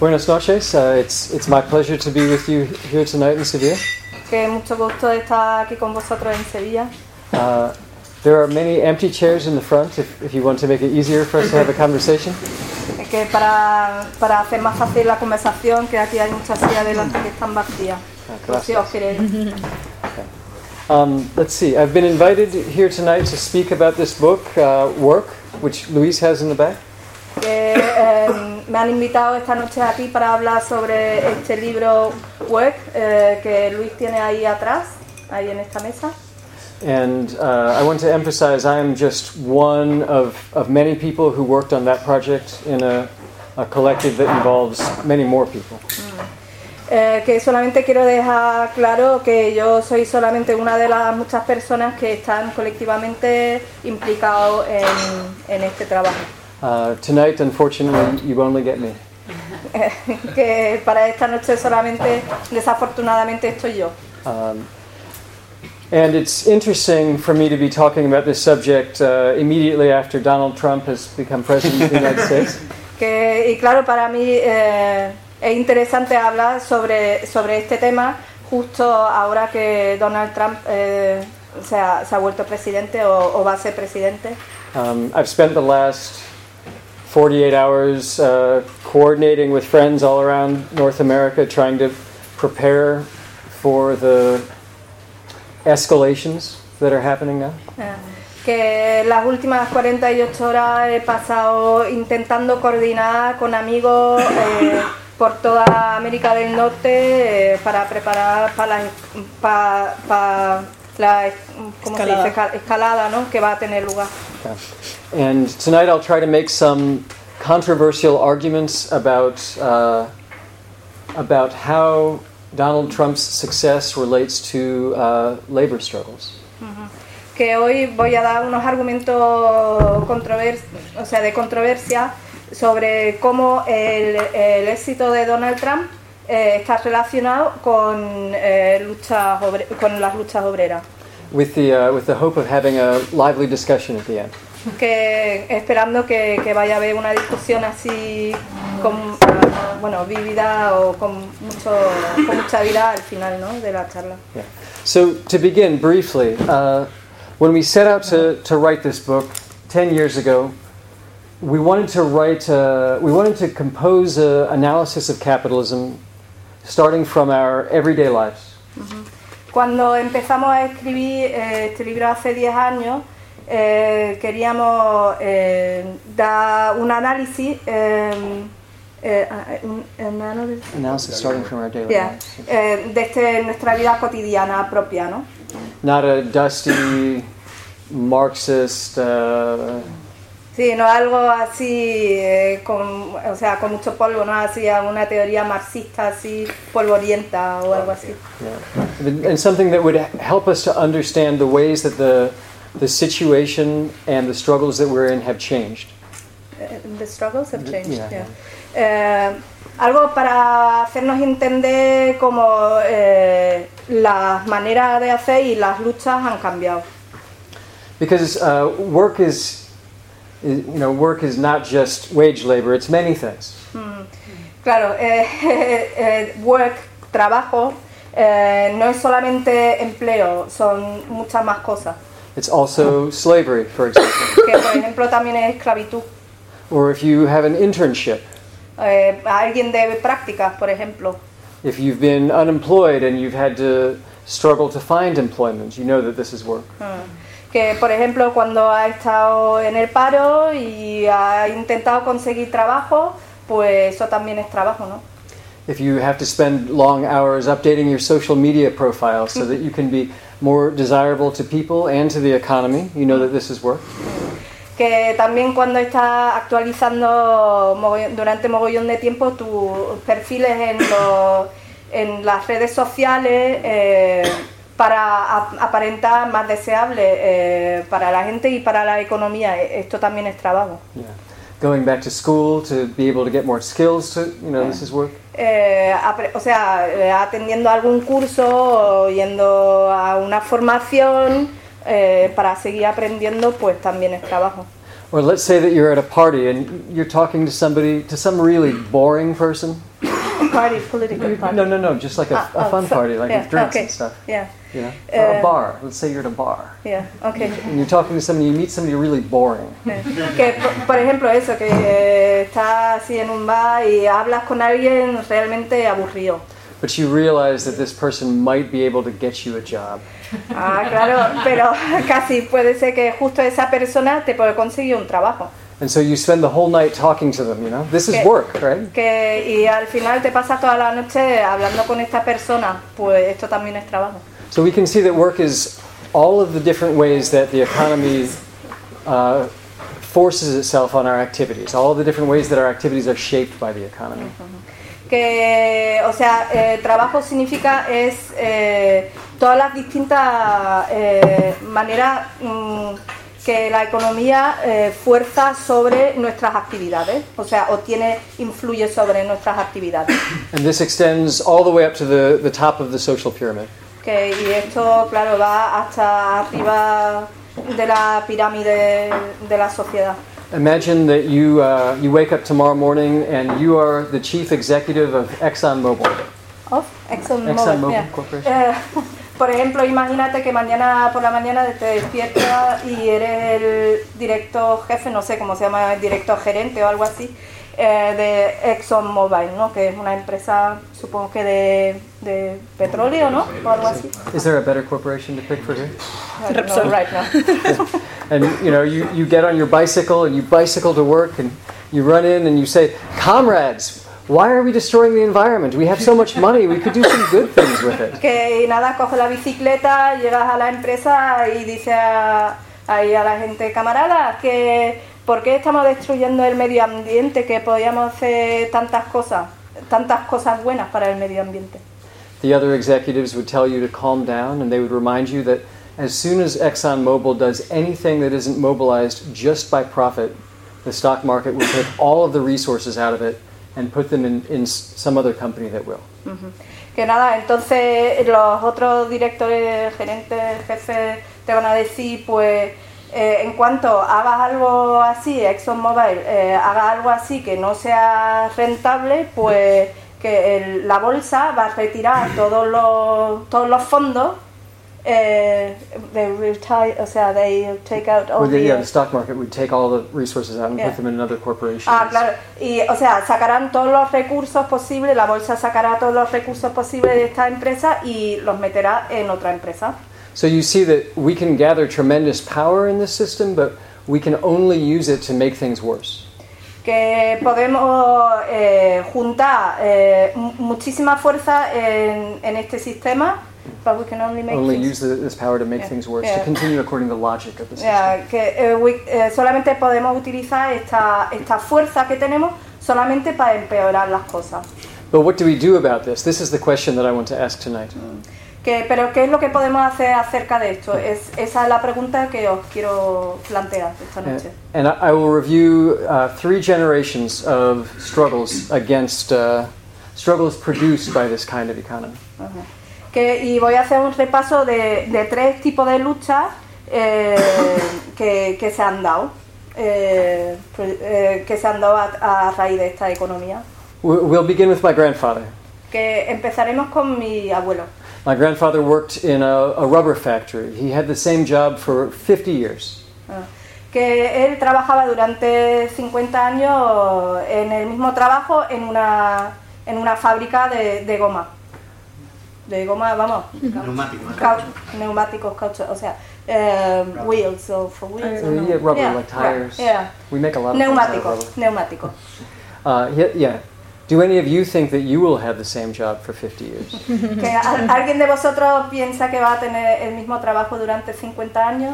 Buenas noches. It's my pleasure to be with you here tonight in Sevilla. Que mucho gusto estar aquí con vosotros en Sevilla. There are many empty chairs in the front if you want to make it easier for us to have a conversation. Que para hacer más fácil la conversación, que aquí hay muchas sillas delante que están vacías. Si os queréis. Let's see. I've been invited here tonight to speak about this book, Work, which Luis has in the back. Me han invitado esta noche aquí para hablar sobre este libro Work que Luis tiene ahí atrás, ahí en esta mesa. And I want to emphasize I am just one of many people who worked on that project in a collective that involves many more people. Que solamente quiero dejar claro que yo soy solamente una de las muchas personas que están colectivamente implicados en este trabajo. Tonight, unfortunately, you only get me. Que para esta noche solamente, desafortunadamente, estoy yo. And it's interesting for me to be talking about this subject immediately after Donald Trump has become president of the United States. Y claro, para mí es interesante hablar sobre este tema justo ahora que Donald Trump se ha vuelto presidente o va a ser presidente. I've spent the last 48 hours coordinating with friends all around North America, trying to prepare for the escalations that are happening now. Que las últimas 48 horas he pasado intentando coordinar con amigos por toda América del Norte para preparar para la ¿cómo se dice? Escalada, ¿no? Que va a tener lugar. Okay. And tonight I'll try to make some controversial arguments about how Donald Trump's success relates to labor struggles. Que hoy voy a dar unos argumentos de controversia sobre cómo el éxito de Donald Trump está relacionado con las luchas obreras. With the hope of having a lively discussion at the end. Que esperando que vaya a haber una discusión así vívida o con mucha vida al final, ¿no? De la charla. Yeah. So to begin briefly, when we set out to write this book 10 years ago, we wanted to compose an analysis of capitalism starting from our everyday lives. Cuando empezamos a escribir este libro hace 10 años, queríamos dar un análisis Analysis starting from our daily lives. Desde nuestra vida cotidiana propia, ¿no? Not a dusty Marxist. Sí, no algo así con mucho polvo, no así una teoría marxista así polvorienta o algo así. Yeah. And something that would help us to understand the ways that the situation and the struggles that we're in have changed. The struggles have changed. Algo para hacernos entender cómo las maneras de hacer y las luchas han cambiado. Because work is not just wage labor; it's many things. Claro, work, trabajo, no es solamente empleo, son muchas más cosas. It's also slavery, for example. Que por ejemplo también es esclavitud. Or if you have an internship. Alguien de prácticas, por ejemplo. If you've been unemployed and you've had to struggle to find employment, you know that this is work. Que por ejemplo cuando ha estado en el paro y ha intentado conseguir trabajo, pues eso también es trabajo, ¿no? If you have to spend long hours updating your social media profile so that you can be more desirable to people and to the economy, you know that this is work. Que también cuando estás actualizando durante mogollón de tiempo tus perfiles en las redes sociales para aparentar más deseable para la gente y para la economía, esto también es trabajo. Yeah. Going back to school to be able to get more skills to, this is work. Atendiendo a algún curso o yendo a una formación para seguir aprendiendo, pues también es trabajo. Or let's say that you're at a party and you're talking to somebody, to some really boring person. Political party. No, just like a fun party, like with drinks okay. and stuff. Yeah. You know? Or a bar. Let's say you're at a bar. Yeah, okay. And you're talking to somebody, you meet somebody really boring. Que, por ejemplo, eso, que estás así en un bar y hablas con alguien realmente aburrido. But you realize that this person might be able to get you a job. Ah, claro, pero casi puede ser que justo esa persona te puede conseguir un trabajo. And so you spend the whole night talking to them, you know? This is work, right? Y al final te pasas toda la noche hablando con esta persona, pues esto también es trabajo. So we can see that work is all of the different ways that the economy forces itself on our activities, all of the different ways that our activities are shaped by the economy. Que, o sea, trabajo significa todas las distintas maneras que la economía fuerza sobre nuestras actividades, o sea, influye sobre nuestras actividades. And this extends all the way up to the top of the social pyramid. Y esto, claro, va hasta arriba de la pirámide de la sociedad. Imagine that you wake up tomorrow morning and you are the chief executive of ExxonMobil. Of ExxonMobil, yeah. Corporation. Por ejemplo, imagínate que mañana por la mañana te despiertas y eres el director jefe, no sé cómo se llama, el director gerente o algo así, de ExxonMobil, ¿no? Que es una empresa, supongo que de petróleo, ¿no? O algo así. Is there a better corporation to pick for here? I don't know right now. And you know, you get on your bicycle and you bicycle to work and you run in and you say, "Comrades, why are we destroying the environment? We have so much money, we could do some good things with it." Que nada, coges la bicicleta, llegas a la empresa y dices ahí a la gente, camaradas, que ¿por qué estamos destruyendo el medio ambiente? Que podíamos hacer tantas cosas buenas para el medio ambiente. The other executives would tell you to calm down and they would remind you that as soon as ExxonMobil does anything that isn't mobilized just by profit, the stock market will take all of the resources out of it and put them in some other company that will. Que nada, entonces los otros directores, gerentes, jefes te van a decir, pues en cuanto hagas algo así, ExxonMobil haga algo así que no sea rentable, pues que la bolsa va a retirar todos los fondos. They take out all the stock market would take all the resources out and put them in another corporation. Ah, claro. Y, o sea, sacarán todos los recursos posibles, la bolsa sacará todos los recursos posibles de esta empresa y los meterá en otra empresa. So you see that we can gather tremendous power in this system, but we can only use it to make things worse. Que podemos juntar muchísima fuerza en este sistema. But we can only use this power to make things worse, to continue according to the logic of the system. Que solamente podemos utilizar esta fuerza que tenemos solamente para empeorar las cosas. But what do we do about this? This is the question that I want to ask tonight. Pero ¿qué es lo que podemos hacer acerca de esto? Esa es la pregunta que os quiero plantear esta noche. And I will review 3 generations of struggles against struggles produced by this kind of economy. Y voy a hacer un repaso de 3 tipos de luchas que se han dado, a raíz de esta economía. We'll begin with my grandfather. Que empezaremos con mi abuelo. My grandfather worked in a rubber factory. He had the same job for 50 years. Que él trabajaba durante 50 años en el mismo trabajo en una fábrica de goma. De goma, vamos. Neumáticos, caucho, o sea, wheels, so for wheels. Yeah, rubber, like tires. Yeah. We make a lot of things out of rubber. Neumáticos. Yeah. Do any of you think that you will have the same job for 50 years? ¿Que alguien de vosotros piensa que va a tener el mismo trabajo durante 50 años?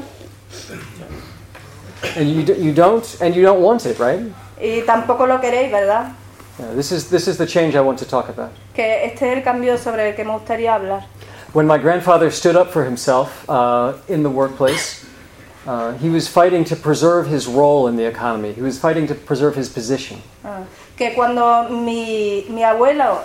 And you don't want it, right? Y tampoco lo queréis, ¿verdad? Yeah, this is the change I want to talk about. Que este es el cambio sobre el que me gustaría hablar. When my grandfather stood up for himself in the workplace, he was fighting to preserve his role in the economy. He was fighting to preserve his position. Que cuando mi abuelo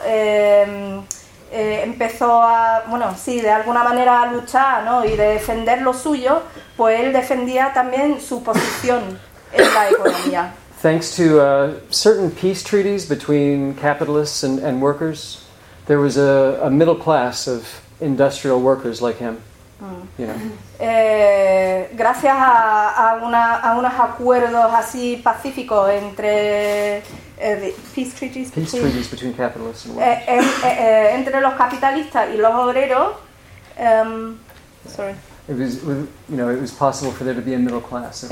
empezó de alguna manera a luchar, ¿no? Y de defender lo suyo, pues él defendía también su posición. en la economía. Thanks to certain peace treaties between capitalists and workers, there was a middle class of industrial workers like him. You know. Gracias a unos acuerdos así pacíficos entre peace treaties between capitalists and workers. Entre los capitalistas y los obreros. It was possible for there to be a middle class.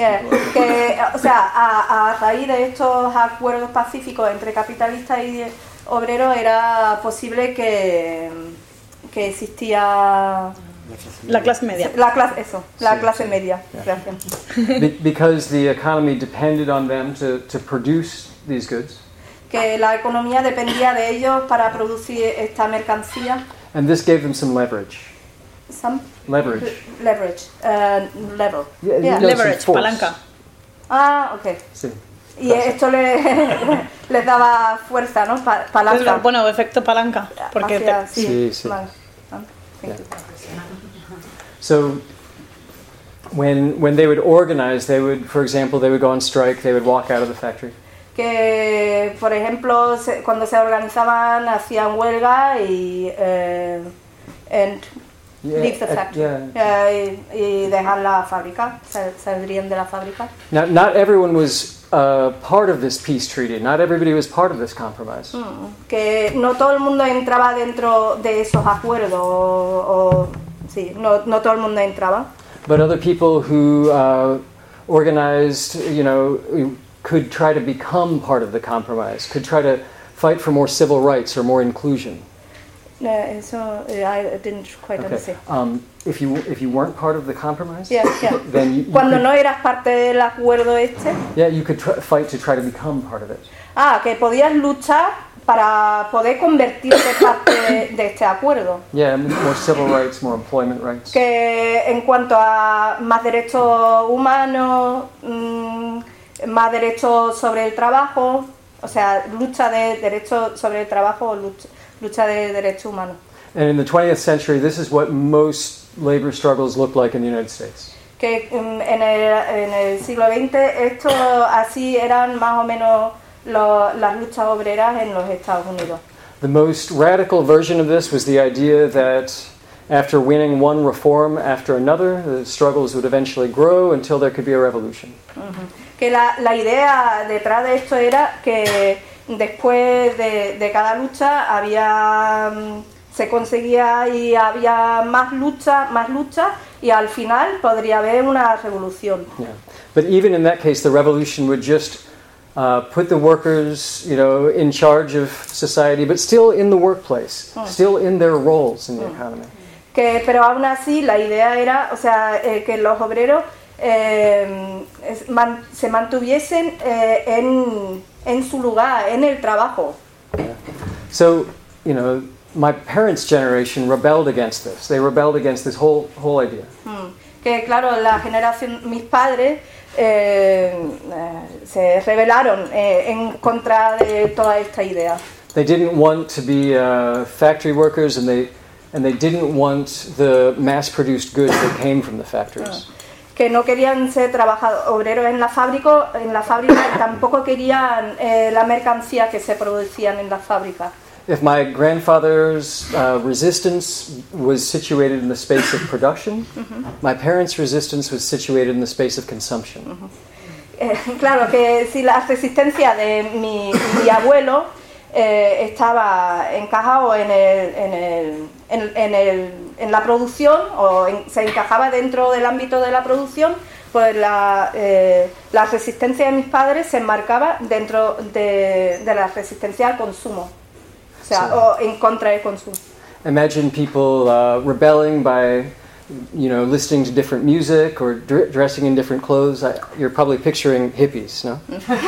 A raíz de estos acuerdos pacíficos entre capitalistas y obreros era posible que existía la clase media. La clase media. Gracias. Because the economy depended on them to produce these goods. Que la economía dependía de ellos para producir esta mercancía. And this gave them some leverage. Leverage. Leverage, palanca. Ok. Sí. Y esto les daba fuerza, ¿no? Palanca. Bueno, efecto palanca. Porque sí. So when they would organize, for example, they would go on strike, they would walk out of the factory. Que, por ejemplo, cuando se organizaban, hacían huelga y leave the factory. Y dejar la fábrica, saldrían de la fábrica. Now, not everyone was part of this peace treaty. Not everybody was part of this compromise. Que no todo el mundo entraba dentro de esos acuerdos, no todo el mundo entraba. But other people who organized, could try to become part of the compromise, could try to fight for more civil rights or more inclusion. I didn't quite understand. If you weren't part of the compromise, then you cuando no eras parte del acuerdo este. You could fight to try to become part of it. Que podías luchar para poder convertirte parte de este acuerdo. More civil rights, more employment rights. Que en cuanto a más derechos humanos, más derechos sobre el trabajo, o sea, lucha de derechos sobre el trabajo, lucha de derechos humanos. And in the 20th century, this is what most labor struggles look like in the United States. Que en el siglo XX esto así eran más o menos las luchas obreras en los Estados Unidos. The most radical version of this was the idea that after winning one reform after another, the struggles would eventually grow until there could be a revolution. Que la idea detrás de esto era que después de cada lucha se conseguía y había más lucha y al final podría haber una revolución. But even in that case, the revolution would just put the workers, in charge of society, but still in the workplace, still in their roles in the economy. Pero aún así la idea era, que los obreros se mantuviesen en su lugar, en el trabajo. So, my parents' generation rebelled against this. They rebelled against this whole idea. Que claro, la generación, mis padres se rebelaron en contra de toda esta idea. They didn't want to be factory workers, and they didn't want the mass-produced goods that came from the factories. Que no querían ser obreros en la fábrica y tampoco querían la mercancía que se producían en las fábricas. If my grandfather's resistance was situated in the space of production, my parents' resistance was situated in the space of consumption. Claro que si la resistencia de mi abuelo estaba encajado en la producción o se encajaba dentro del ámbito de la producción, pues la resistencia de mis padres se enmarcaba dentro de la resistencia al consumo. O en contra del consumo. Imagine people rebelling by, listening to different music or dressing in different clothes. You're probably picturing hippies, no?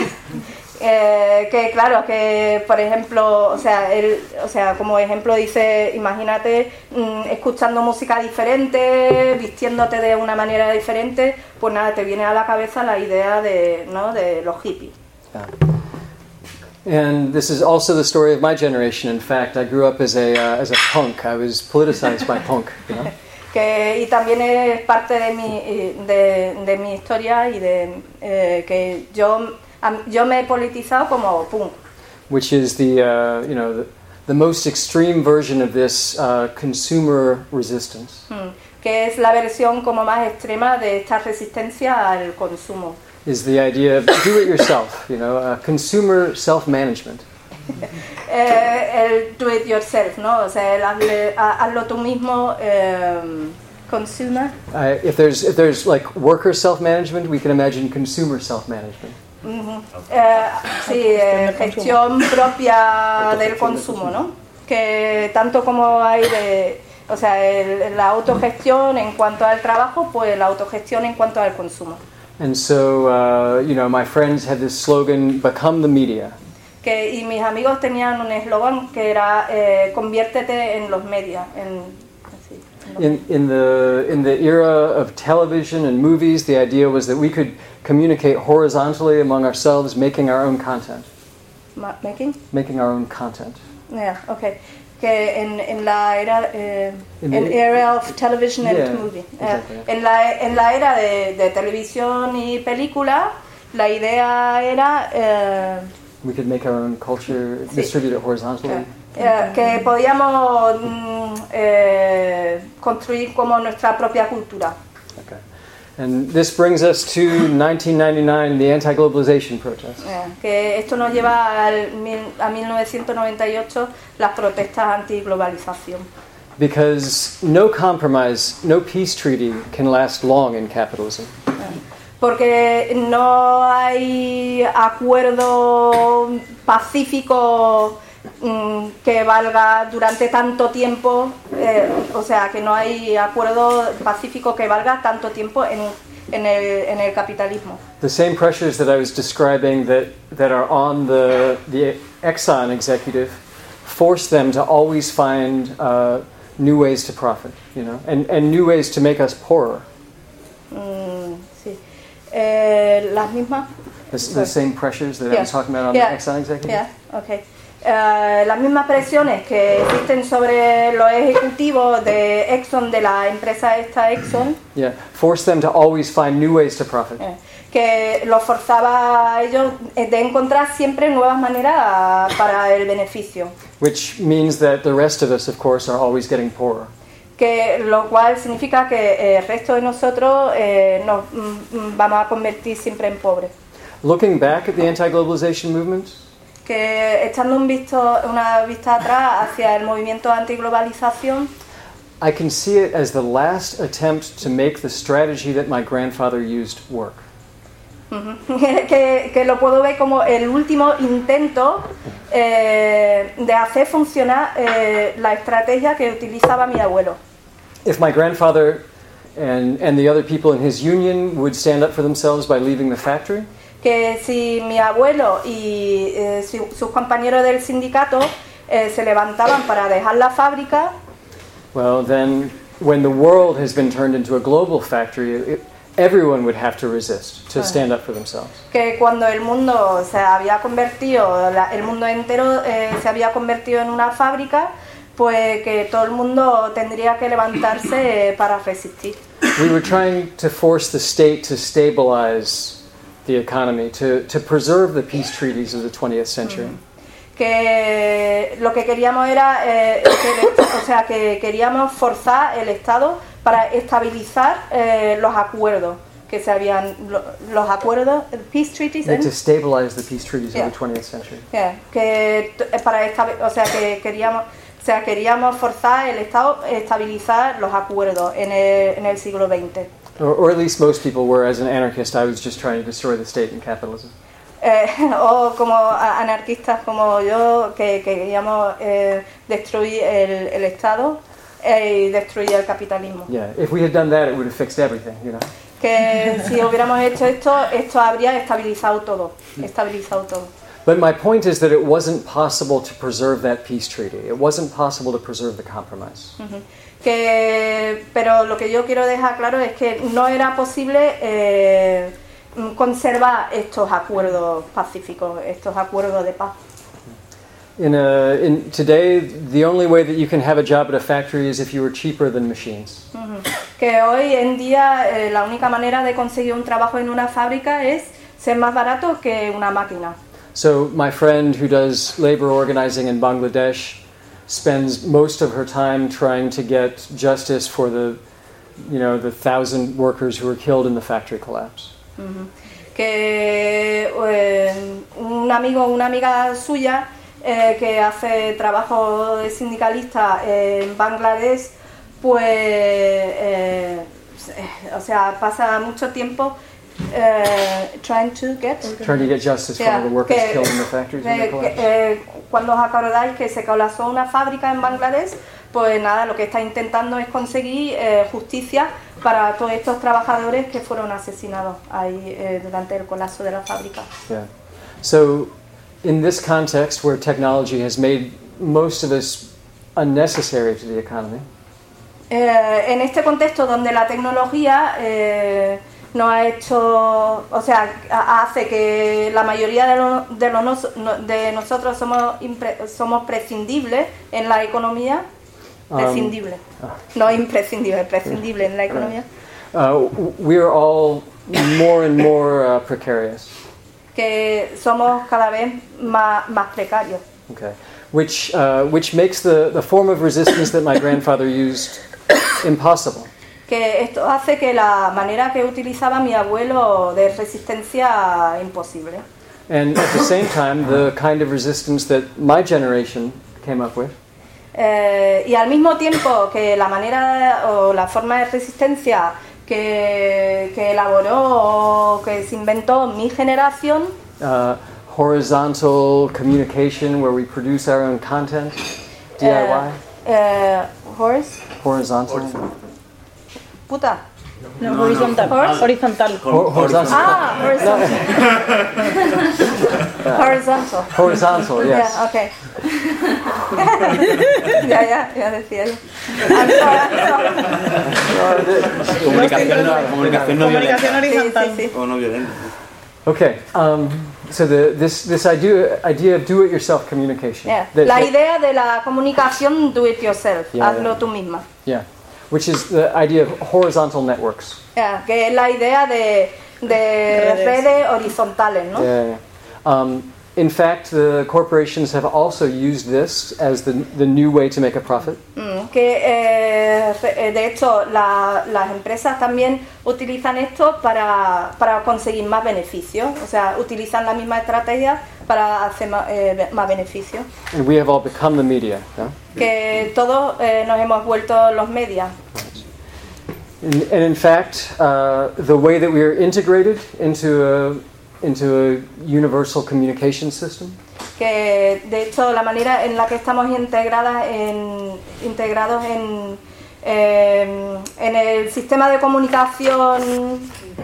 Que claro, que por ejemplo, como ejemplo dice, imagínate escuchando música diferente, vistiéndote de una manera diferente, pues nada, te viene a la cabeza la idea de los hippies. And this is also the story of my generation. In fact, I grew up as a punk. I was politicized by punk. y también es parte de mi historia y que yo me he politizado como punk. Which is the most extreme version of this consumer resistance. Que es la versión como más extrema de esta resistencia al consumo. Is the idea of do it yourself, consumer self-management. El do it yourself, ¿no? O sea, el hazlo tú mismo, consumer. If there's like worker self-management, we can imagine consumer self-management. Sí, gestión propia del consumo, ¿no? Que tanto como hay o sea, la autogestión en cuanto al trabajo, pues la autogestión en cuanto al consumo. And so, my friends had this slogan, "Become the media." Y mis amigos tenían un eslogan que era conviértete en los medios. In the era of television and movies, the idea was that we could communicate horizontally among ourselves, making our own content. Making our own content. Yeah, okay. Que en la era era of television and movie. Exactly. En la era de televisión y película, la idea era we could make our own culture, distribute it horizontally. Que podíamos construir como nuestra propia cultura. Okay. And this brings us to 1999, the anti-globalization protests. Que esto nos lleva a 1998, las protestas anti-globalización. Because no compromise, no peace treaty can last long in capitalism. Porque no hay acuerdo pacífico que valga durante tanto tiempo, o sea, que no hay acuerdo pacífico que valga tanto tiempo en el capitalismo. The same pressures that I was describing that are on the Exxon executive force them to always find new ways to profit, and new ways to make us poorer. Sí. Las mismas. The same pressures that I was talking about on the Exxon executive? Yeah, okay. Las mismas presiones que existen sobre los ejecutivos de Exxon, de la empresa esta Exxon, force them to always find new ways to profit. Que los forzaba a ellos de encontrar siempre nuevas maneras para el beneficio. Which means that the rest of us, of course, are always getting poorer. Que lo cual significa que el resto de nosotros nos vamos a convertir siempre en pobres. Looking back at the anti-globalization movement, que echando una vista atrás hacia el movimiento antiglobalización, I can see it as the last attempt to make the strategy that my grandfather used work. que lo puedo ver como el último intento de hacer funcionar la estrategia que utilizaba mi abuelo. If my grandfather and the other people in his union would stand up for themselves by leaving the factory, que si mi abuelo y sus compañeros del sindicato se levantaban para dejar la fábrica, well, then when the world has been turned into a global factory, everyone would have to resist, to stand up for themselves. Que cuando el mundo se había convertido, el mundo entero se había convertido en una fábrica, pues que todo el mundo tendría que levantarse para resistir. We were trying to force the state to stabilize the economy, to preserve the peace treaties of the 20th century. Que lo que queríamos era, que queríamos forzar el Estado para estabilizar los acuerdos que se habían, los acuerdos, peace treaties. To stabilize the peace treaties of the 20th century. Que para queríamos forzar el Estado a estabilizar los acuerdos en el siglo XX. Or at least most people were. As an anarchist, I was just trying to destroy the state and capitalism. O como anarquistas como yo, que queríamos destruir el Estado y destruir el capitalismo. Yeah, if we had done that, it would have fixed everything, Que si hubiéramos hecho esto habría estabilizado todo. But my point is that it wasn't possible to preserve that peace treaty. It wasn't possible to preserve the compromise. Pero lo que yo quiero dejar claro es que no era posible conservar estos acuerdos pacíficos, estos acuerdos de paz. In today, the only way that you can have a job at a factory is if you were cheaper than machines. Que hoy en día la única manera de conseguir un trabajo en una fábrica es ser más barato que una máquina. So my friend who does labor organizing in Bangladesh spends most of her time trying to get justice for the 1,000 workers who were killed in the factory collapse. Que un amigo o una amiga suya que hace trabajo de sindicalista en Bangladesh, pues, o sea, pasa mucho tiempo trying to get justice for all the workers killed in the factories in the collapse. Cuando os acordáis que se colapsó una fábrica en Bangladesh, pues nada, lo que está intentando es conseguir justicia para todos estos trabajadores que fueron asesinados ahí durante el colapso de la fábrica. Yeah. So, in this context where technology has made most of us unnecessary to the economy, en este contexto donde la tecnología nos ha hecho, o sea, hace que la mayoría de nosotros somos prescindibles en la economía. Prescindible. No imprescindible, prescindible en la economía. We are all more and more precarious. Que somos cada vez más precarios. Okay. Which makes the form of resistance that my grandfather used impossible. Que esto hace que la manera que utilizaba mi abuelo de resistencia imposible. And at the same time, the kind of resistance that my generation came up with. Y al mismo tiempo que la manera o la forma de resistencia que elaboró o que se inventó mi generación, horizontal communication where we produce our own content, DIY. Horizontal. Puta. No, horizontal. Horizontal. Horizontal. Horizontal. Horizontal. Horizontal, yes. Yeah, okay. ya decía yo. Comunicación horizontal. Sí. O no violenta. Okay, so this idea of do-it-yourself communication. Yeah. La idea de la comunicación do-it-yourself, hazlo tú misma. Yeah, which is the idea of horizontal networks. Yeah, que es la idea de redes horizontales, ¿no? Yeah. In fact, the corporations have also used this as the new way to make a profit. Que de hecho las empresas también utilizan esto para conseguir más beneficios, o sea, utilizan la misma estrategia para hacer más beneficios. And we have all become the media. Yeah? Que todos nos hemos vuelto los medios. And in fact, the way that we are integrated into a universal communication system. Que de hecho la manera en la que estamos integrados en el sistema de comunicación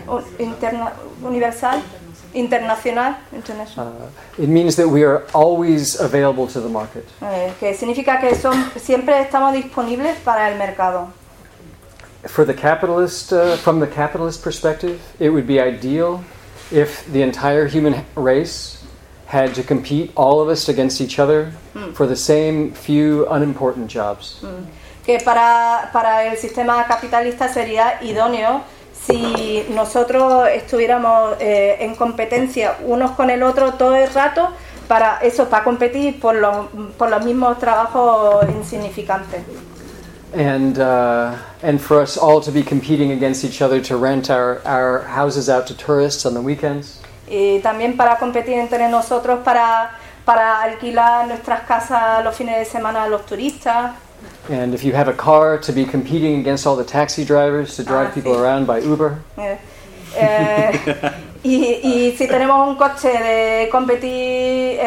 internacional. It means that we are always available to the market. Que significa que siempre estamos disponibles para el mercado. For the capitalist, from the capitalist perspective, it would be ideal if the entire human race had to compete, all of us against each other, for the same few unimportant jobs. Que para el sistema capitalista sería idóneo si nosotros estuviéramos en competencia unos con el otro todo el rato para competir por los mismos trabajos insignificantes. And for us all to be competing against each other to rent our houses out to tourists on the weekends. Y también para competir entre nosotros para alquilar nuestras casas los fines de semana a los turistas. And if you have a car, to be competing against all the taxi drivers to drive people around by Uber. Y si tenemos un coche, de competir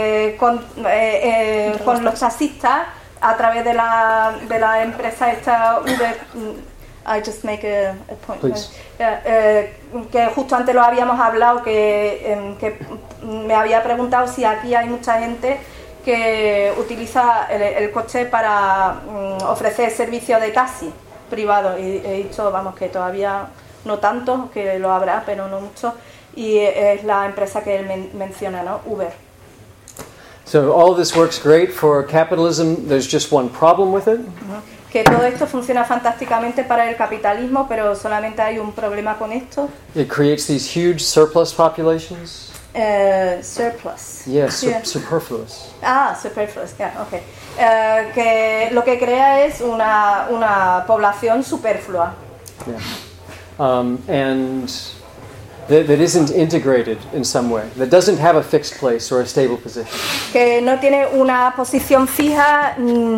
con los taxistas a través de la empresa esta Uber. I just make a point. Que justo antes lo habíamos hablado, que me había preguntado si aquí hay mucha gente que utiliza el coche para ofrecer servicio de taxi privado, y he dicho, vamos, que todavía no tanto, que lo habrá, pero no mucho, y es la empresa que él menciona, ¿no? Uber. So all this works great for capitalism. There's just one problem with it. Que que todo esto funciona fantásticamente para el capitalismo, pero solamente hay un problema con esto. It creates these huge surplus populations. Surplus. Yes, Yeah. superfluous. Superfluous, yeah, okay. Que lo que crea es una población superflua. Yeah. And that isn't integrated in some way, that doesn't have a fixed place or a stable position. Que no tiene una posición fija,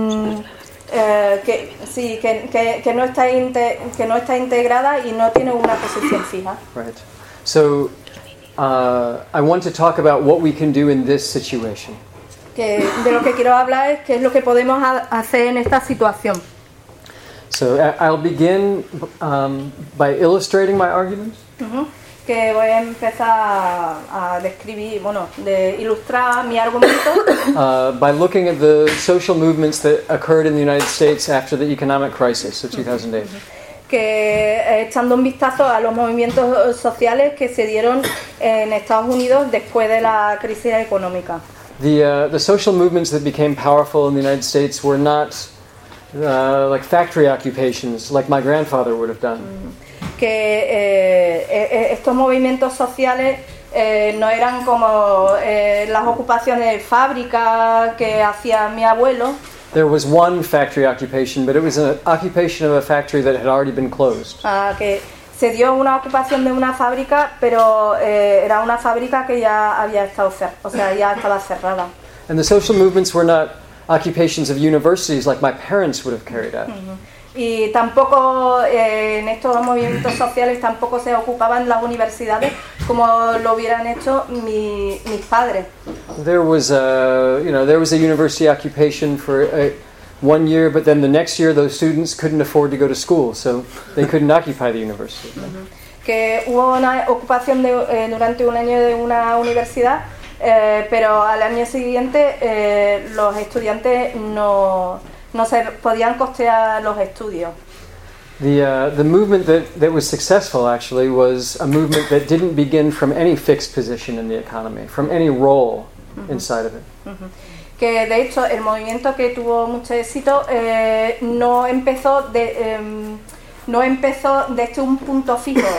que no está integrada y no tiene una posición fija. Right. So I want to talk about what we can do in this situation. Que de lo que quiero hablar es qué es lo que podemos hacer en esta situación. So I'll begin by illustrating my argument. Que voy a empezar a describir, de ilustrar mi argumento. By looking at the social movements that occurred in the United States after the economic crisis of 2008. Que echando un vistazo a los movimientos sociales que se dieron en Estados Unidos después de la crisis económica. The social movements that became powerful in the United States were not like factory occupations, like my grandfather would have done. Que estos movimientos sociales no eran como las ocupaciones de fábrica que hacía mi abuelo. There was one factory occupation, but it was an occupation of a factory that had already been closed. Que se dio una ocupación de una fábrica, pero era una fábrica que ya había estado ya estaba cerrada. And the social movements were not occupations of universities like my parents would have carried out. Y tampoco en estos movimientos sociales tampoco se ocupaban las universidades como lo hubieran hecho mis padres. There was a university occupation for 1 year, but then the next year those students couldn't afford to go to school, so they couldn't occupy the university. Que hubo una ocupación durante un año de una universidad, pero al año siguiente los estudiantes no se podían costear los estudios. The movement that was successful actually was a movement that didn't begin from any fixed position in the economy, from any role inside of it. Que de hecho el movimiento que tuvo mucho éxito no empezó desde un punto fijo,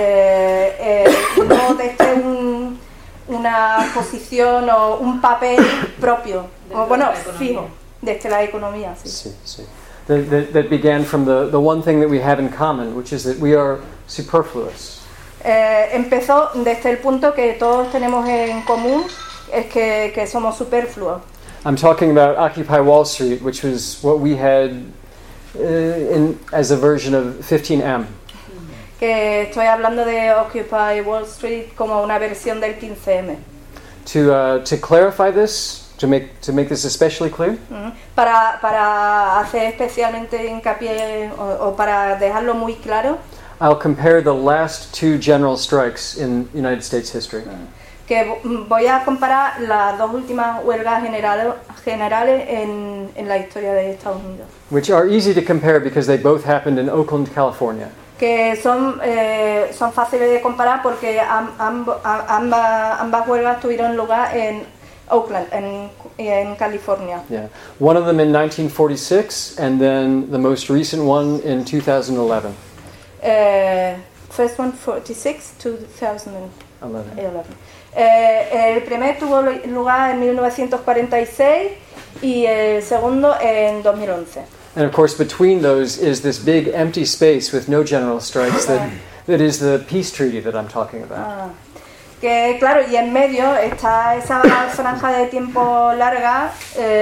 no desde una posición o un papel propio, fijo. Desde la economía, sí. Sí. That began from the one thing that we have in common, which is that we are superfluous. Empezó desde el punto que todos tenemos en común, es que somos superfluos. I'm talking about Occupy Wall Street, which was what we had as a version of 15M. Que estoy hablando de Occupy Wall Street como una versión del 15M. To clarify this, to make this especially clear, para hacer especialmente hincapié o para dejarlo muy claro, I'll compare the last 2 general strikes in United States history. Que voy a comparar las dos últimas huelgas generales en la historia de Estados Unidos. Which are easy to compare because they both happened in Oakland, California. Que son fáciles de comparar porque ambas huelgas tuvieron lugar en Oakland, en California. Yeah, one of them in 1946, and then the most recent one in 2011. First one 46, 2011. 11. El primer tuvo lugar en 1946 y el segundo en 2011. And of course, between those is this big empty space with no general strikes that is the peace treaty that I'm talking about. Que claro, y en medio está esa franja de tiempo larga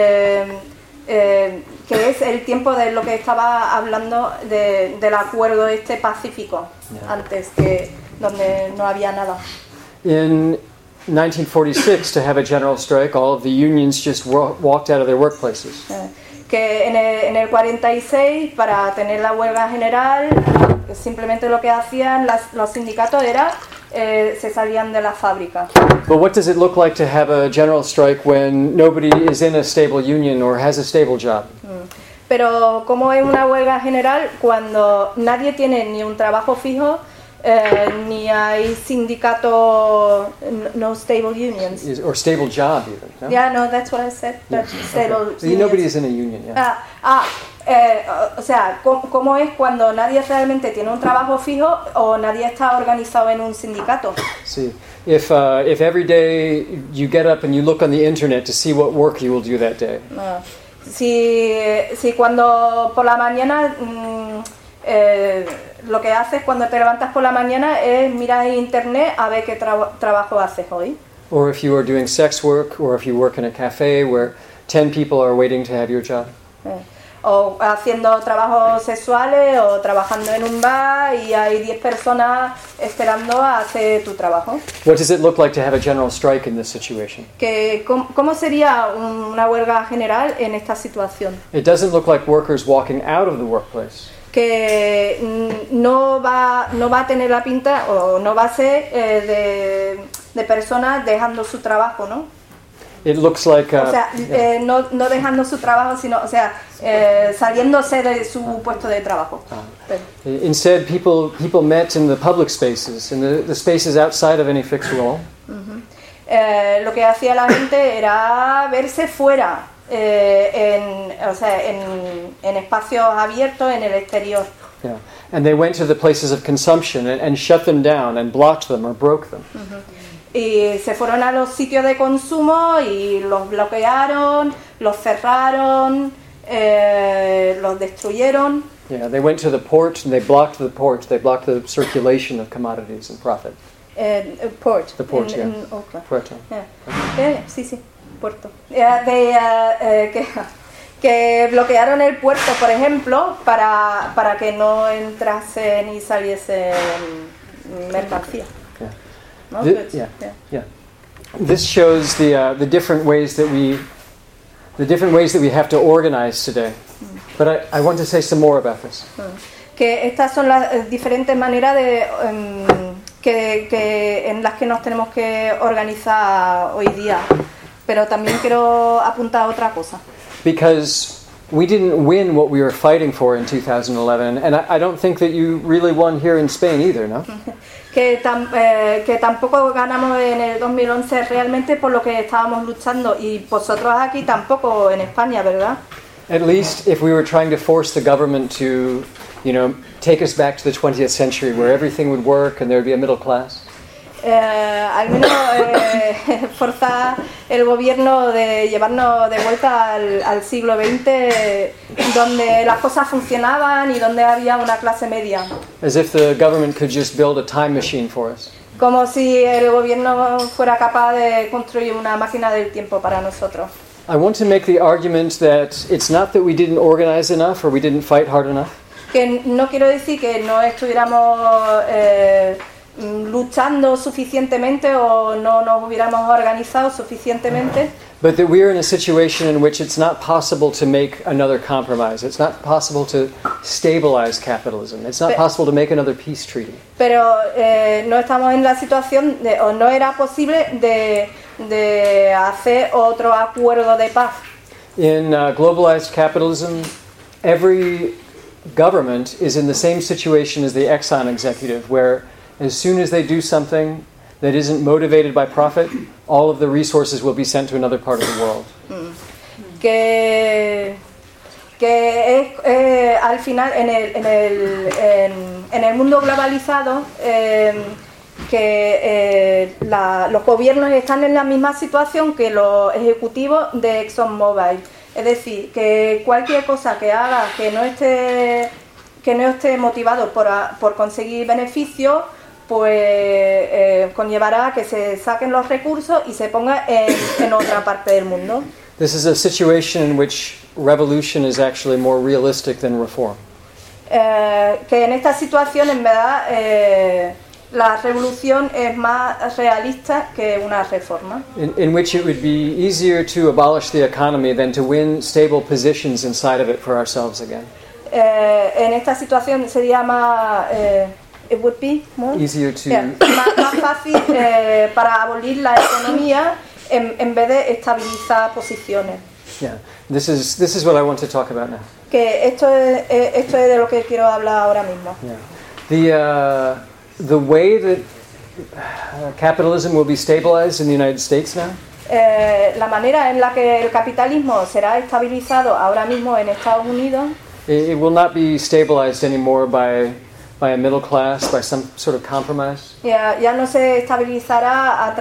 que es el tiempo de lo que estaba hablando del acuerdo pacífico, antes, que donde no había nada. In 1946, to have a general strike, all of the unions just walked out of their workplaces. Que en el 46, para tener la huelga general, simplemente lo que hacían los sindicatos era se salían de la fábrica. But what does it look like to have a general strike when nobody is in a stable union or has a stable job? Pero ¿cómo es una huelga general cuando nadie tiene ni un trabajo fijo ni hay sindicatos, no stable unions. Or stable job even. No? Yeah, no, that's what I said. Stable So nobody is in a union. Yeah. O sea, ¿cómo es cuando nadie realmente tiene un trabajo fijo o nadie está organizado en un sindicato? See, if every day you get up and you look on the internet to see what work you will do that day. No. Si cuando por la mañana lo que haces cuando te levantas por la mañana es mirar en internet a ver qué trabajo haces hoy. Or if you are doing sex work, or if you work in a cafe where 10 people are waiting to have your job. O haciendo trabajos sexuales o trabajando en un bar y hay 10 personas esperando a hacer tu trabajo. What does it look like to have a general strike in this situation? ¿Cómo sería una huelga general en esta situación? It doesn't look like workers walking out of the workplace. Que no va a tener la pinta o no va a ser de personas dejando su trabajo, ¿no? It looks like no dejando su trabajo, sino saliéndose de su puesto de trabajo. Instead, people met in the public spaces, in the spaces outside of any fixed role. Lo que hacía la gente era verse fuera, en espacios abiertos en el exterior. Yeah. And they went to the places of consumption and shut them down and blocked them or broke them. Y se fueron a los sitios de consumo y los bloquearon, los cerraron, los destruyeron. Yeah, they went to the port and they blocked the port. They blocked the circulation of commodities and profit. Port. The port, yeah. In Oakland. Puerto. Yeah. Sí, puerto. Que bloquearon el puerto, por ejemplo, para que no entrase ni saliese mercancía. No? Yeah. This shows the different ways that we have to organize today. But I want to say some more about this. Que estas son las diferentes maneras en las que nos tenemos que organizar hoy día. Pero también quiero apuntar otra cosa. Because we didn't win what we were fighting for in 2011, and I don't think that you really won here in Spain either, no? Que tampoco ganamos en el 2011 realmente por lo que estábamos luchando, y vosotros aquí tampoco en España, ¿verdad? At least if we were trying to force the government to, take us back to the 20th century where everything would work and there would be a middle class. Al menos forzar el gobierno de llevarnos de vuelta al siglo XX, donde las cosas funcionaban y donde había una clase media. As if the government could just build a time machine for us. Como si el gobierno fuera capaz de construir una máquina del tiempo para nosotros. I want to make the argument that it's not that we didn't organize enough or we didn't fight hard enough. Que no quiero decir que no estuviéramos luchando suficientemente o no nos hubiéramos organizado suficientemente. But that we are in a situation in which it's not possible to make another compromise. It's not possible to stabilize capitalism. It's not possible to make another peace treaty. Pero no estamos en la situación o no era posible de hacer otro acuerdo de paz. In globalized capitalism, every government is in the same situation as the Exxon executive, where as soon as they do something that isn't motivated by profit, all of the resources will be sent to another part of the world. Que es al final en el mundo globalizado los gobiernos están en la misma situación que los ejecutivos de ExxonMobil. Es decir, que cualquier cosa que haga que no esté motivado por conseguir beneficios, pues conllevará a que se saquen los recursos y se ponga en otra parte del mundo. This is a situation in which revolution is actually more realistic than reform. Que en esta situación, en verdad, la revolución es más realista que una reforma. In which it would be easier to abolish the economy than to win stable positions inside of it for ourselves again. En esta situación sería más... it would be more easier to más fácil para abolir la economía en vez de estabilizar posiciones. Yeah, this is what I want to talk about now. Que esto es de lo que quiero hablar ahora mismo. Yeah. the way that capitalism will be stabilized in the United States now la manera en la que el capitalismo será estabilizado ahora mismo en Estados Unidos, it will not be stabilized anymore by a middle class, by some sort of compromise. ya no se estabilizará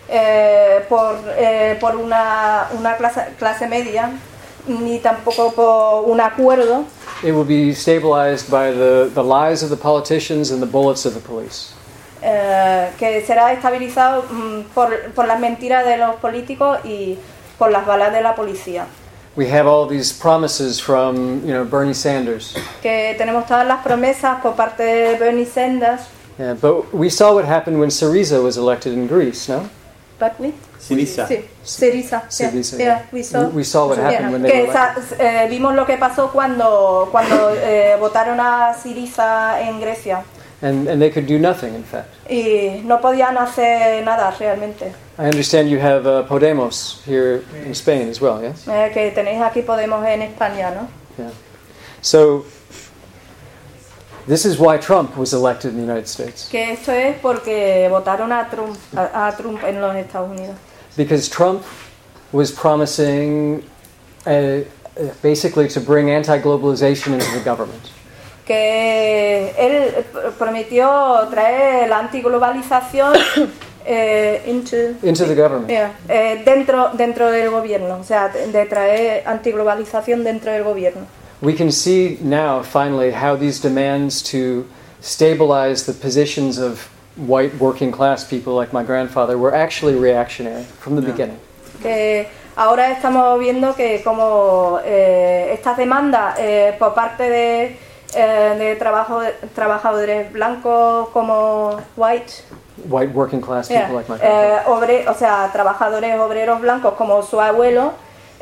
por una clase media, ni tampoco por un acuerdo. It will be stabilized by the lies of the politicians and the bullets of the police. Que será estabilizado por las mentiras de los políticos y por las balas de la policía. We have all these promises from, Bernie Sanders. Que tenemos todas las promesas por parte de Bernie Sanders. Yeah, but we saw what happened when Syriza was elected in Greece, no? But we? Syriza. Sí, Syriza. Syriza, Yeah, yeah. We saw what happened when they were elected. Vimos lo que pasó cuando votaron a Syriza en Grecia. And they could do nothing, in fact. Y no podían hacer nada realmente. I understand you have Podemos here in Spain as well, yes? Que tenéis aquí Podemos en España, ¿no? Yeah. So, this is why Trump was elected in the United States. Que esto es porque votaron a Trump en los Estados Unidos. Because Trump was promising basically to bring anti-globalization into the government. Que él prometió traer la antiglobalización into the government. Yeah, dentro del gobierno, o sea, de traer antiglobalización dentro del gobierno. We can see now, finally, how these demands to stabilize the positions of white working class people like my grandfather were actually reactionary from the beginning. Que ahora estamos viendo que como estas demandas por parte de trabajadores blancos como white working class people like my grandfather. Trabajadores obreros blancos como su abuelo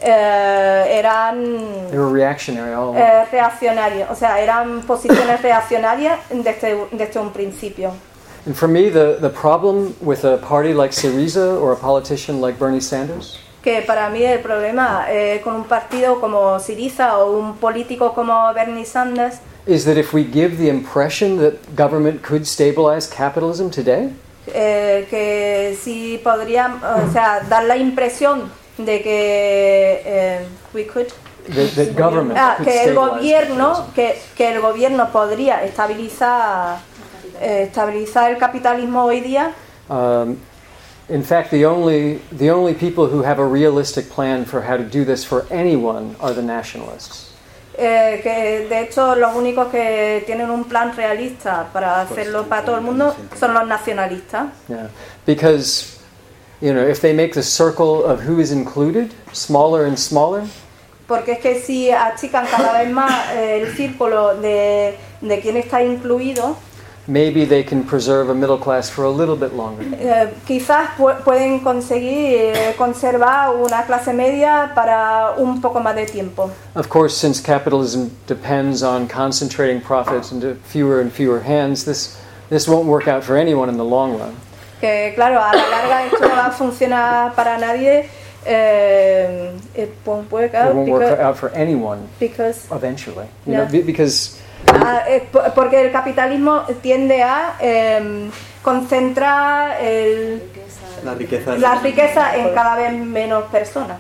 eran reaccionarios, o sea, eran posiciones reaccionarias desde un principio. And for me, the problem with a party like Syriza or a politician like Bernie Sanders, que para mí el problema con un partido como Syriza o un político como Bernie Sanders is that if we give the impression that government could stabilize capitalism today, que si podrían, dar la impresión de que we could that government could que el stabilize gobierno podría estabilizar el capitalismo hoy día. In fact, the only people who have a realistic plan for how to do this for anyone are the nationalists. Que de hecho los únicos que tienen un plan realista para hacerlo para todo el mundo son los nacionalistas. Yeah, because if they make the circle of who is included smaller and smaller, porque es que si achican cada vez más el círculo de quién está incluido, maybe they can preserve a middle class for a little bit longer. Quizás pueden conseguir conservar una clase media para un poco más de tiempo. Of course, since capitalism depends on concentrating profits into fewer and fewer hands, this won't work out for anyone in the long run. Que claro, a la larga esto no va a funcionar para nadie. It won't work out for anyone eventually. Because porque el capitalismo tiende a concentrar la riqueza en cada vez menos personas.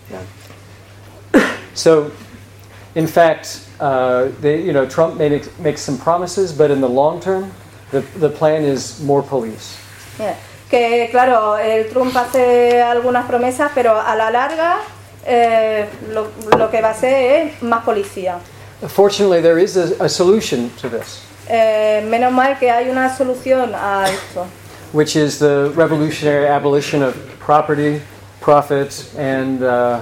So, in fact, Trump makes some promises, but in the long term, the plan is more police. Yeah. Que claro, el Trump hace algunas promesas, pero a la larga lo que va a hacer es más policía. Fortunately, there is a solution to this. Menos mal que hay una solución a esto. Which is the revolutionary abolition of property, profit, and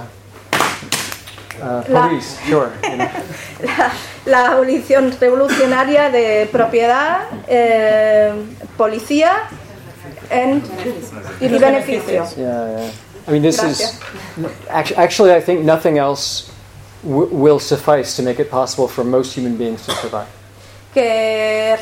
police. Sure. La abolición revolucionaria de propiedad, policía y beneficios. Yeah. I mean, this is actually. I think nothing else will suffice to make it possible for most human beings to survive. Que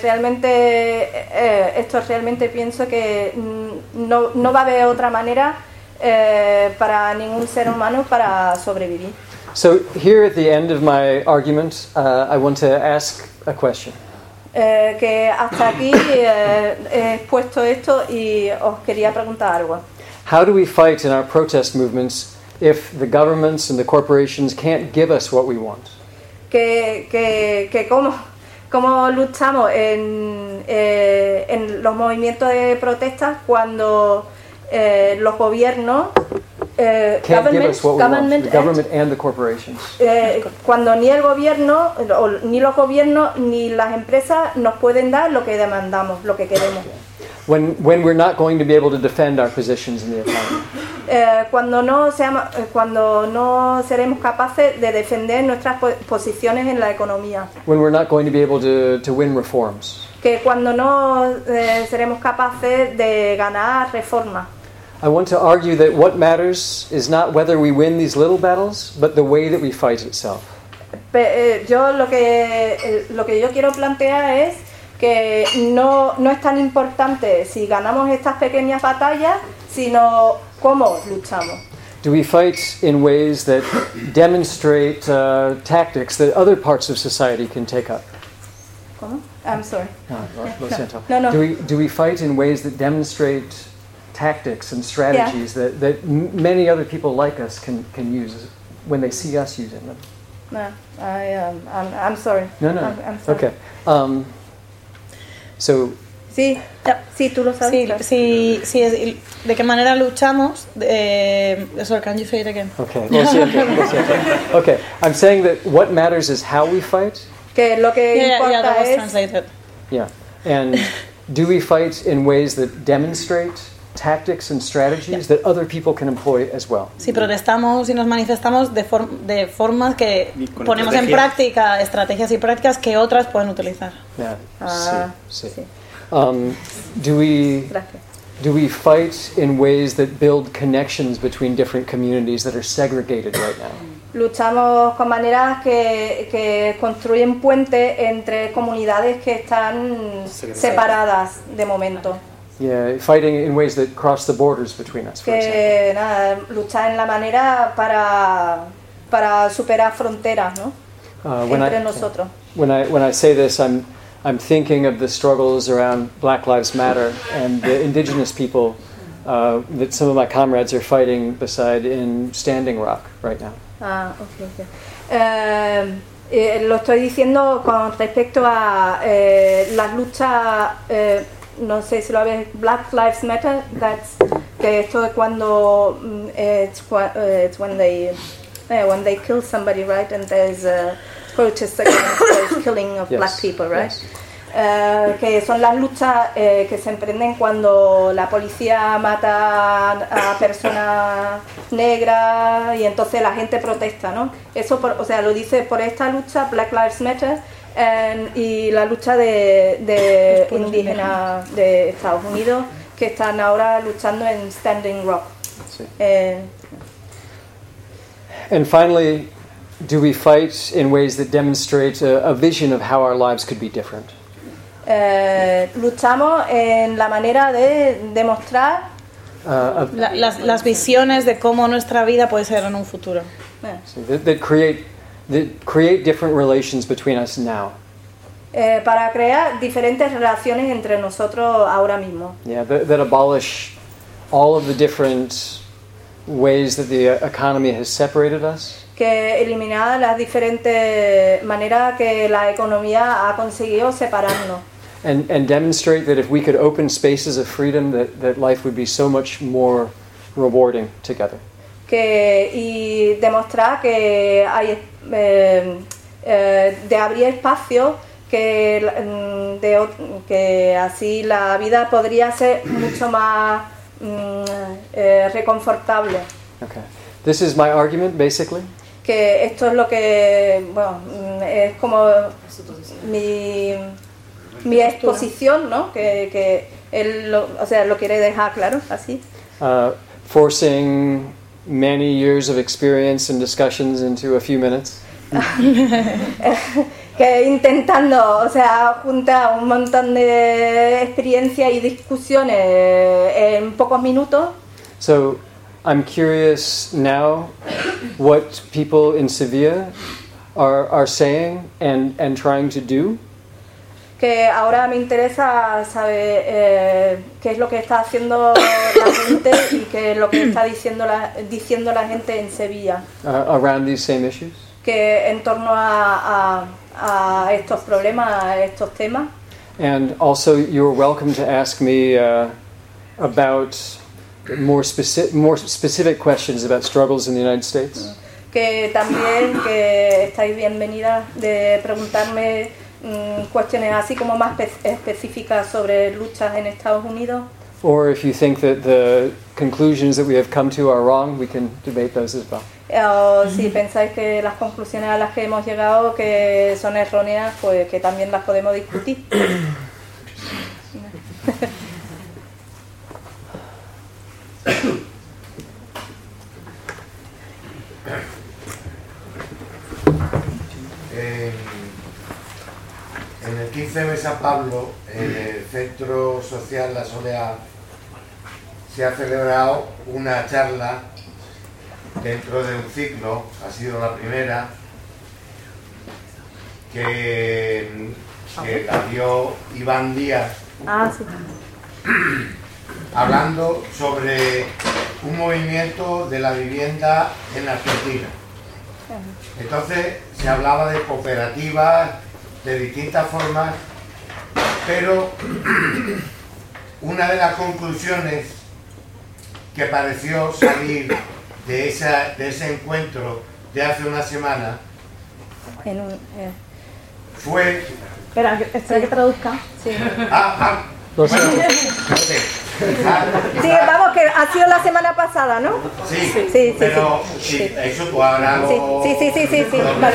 esto realmente pienso que no va a haber otra manera para ningún ser humano para sobrevivir. So here at the end of my argument, I want to ask a question. Que hasta aquí he expuesto esto y os quería preguntar algo. How do we fight in our protest movements if the governments and the corporations can't give us what we want? Que cómo luchamos en los movimientos de protesta cuando los gobiernos Can't give us what we want, the government and the corporations. Cuando ni el gobierno, ni los gobiernos, ni las empresas nos pueden dar lo que demandamos, lo que queremos. When we're not going to be able to defend our positions in the economy. Cuando no seremos capaces de defender nuestras posiciones en la economía. When we're not going to be able to win reforms. Que cuando no seremos capaces de ganar reformas. I want to argue that what matters is not whether we win these little battles, but the way that we fight itself. Yo lo que yo quiero plantear es que no es tan importante si ganamos estas pequeñas batallas, sino cómo luchamos. Do we fight in ways that demonstrate tactics that other parts of society can take up? ¿Cómo? I'm sorry. Lo siento. No. Do we fight in ways that demonstrate tactics and strategies that many other people like us can use when they see us using them? No, I'm sorry. No. I'm sorry. Okay. So. Sí, tú lo sabes. Sí, ¿de qué manera luchamos? Sorry, can you say it again? Okay. Lo siento. Okay. I'm saying that what matters is how we fight. Que lo que importa that was es. Translated. Yeah. And do we fight in ways that demonstrate tactics and strategies that other people can employ as well? Si protestamos y nos manifestamos de formas que ponemos en práctica estrategias y prácticas que otras pueden utilizar. Yeah. Sí. Sí. Do we fight in ways that build connections between different communities that are segregated right now? Luchamos con maneras que construyen puentes entre comunidades que están separadas de momento. Yeah, fighting in ways that cross the borders between us, for example. Luchar en la manera para superar fronteras, ¿no? Entre nosotros. When I say this, I'm thinking of the struggles around Black Lives Matter and the indigenous people that some of my comrades are fighting beside in Standing Rock right now. Okay. Lo estoy diciendo con respecto a las luchas, no sé si lo ves, Black Lives Matter, que esto es cuando it's when they kill somebody, right, and there's protests against the killing of black people, right? Yes. Que son las luchas que se emprenden cuando la policía mata a personas negras y entonces la gente protesta, ¿no? Eso, lo dice por esta lucha, Black Lives Matter, y la lucha de indígenas de Estados Unidos que están ahora luchando en Standing Rock. Sí. And finally, do we fight in ways that demonstrate a vision of how our lives could be different? Luchamos en la manera de demostrar las visiones de cómo nuestra vida puede ser en un futuro. That create different relations between us now. Para crear diferentes relaciones entre nosotros ahora mismo. Yeah, that abolish all of the different ways that the economy has separated us. Que eliminar las diferentes maneras que la economía ha conseguido separarnos. And demonstrate that if we could open spaces of freedom, that life would be so much more rewarding together. Y demostrar que hay de abrir espacio que así la vida podría ser mucho más reconfortable. Okay. This is my argument, basically. Que esto es lo que, es como mi exposición, ¿no? Que él lo quiere dejar claro, así. Forcing many years of experience and discussions into a few minutes. Que intentando, juntar un montón de experiencia y discusiones en pocos minutos. So, I'm curious now what people in Sevilla are saying and trying to do. Que ahora me interesa saber qué es lo que está haciendo la gente y qué es lo que está diciendo la gente en Sevilla. Around these same issues? Que en torno a estos problemas, a estos temas. And also, you're welcome to ask me about more specific questions about struggles in the United States. Que también que estáis bienvenidas de preguntarme cuestiones así como más específicas sobre luchas en Estados Unidos. Or if you think that the conclusions that we have come to are wrong, we can debate those as well. O si pensáis que las conclusiones a las que hemos llegado que son erróneas, pues que también las podemos discutir. En el 15 de San Pablo, en el Centro Social La Soleá, se ha celebrado una charla dentro de un ciclo, ha sido la primera, que la dio Iván Díaz, Sí. hablando sobre un movimiento de la vivienda en Argentina. Entonces se hablaba de cooperativas de distintas formas, pero una de las conclusiones que pareció salir de ese encuentro de hace una semana fue... Espera que traduzca. Sí. Bueno, Sí, vamos, que ha sido la semana pasada, ¿no? Sí, pero sí. Eso tú ahora lo... Sí. Vale.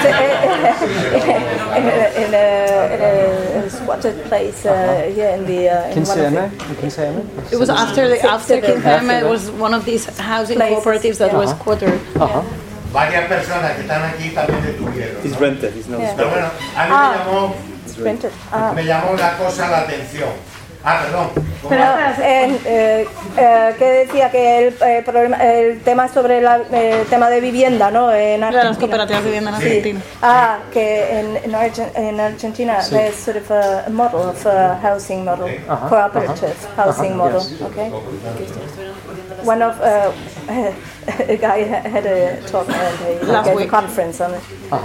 In a squatted place here in the... It was after 15M. It was one of these housing cooperatives that was quartered. Varias personas que están aquí también detuvieron, ¿no? It's rented, it's not Pero bueno, a mí me llamó la cosa la atención. Perdón. Pero que decía que el tema sobre el tema de vivienda, ¿no? En Argentina. Las cooperativas de vivienda en Argentina. Que en Argentina there's sort of a model of a housing model, cooperative housing model. Okay. One of a guy had a talk and a conference on it.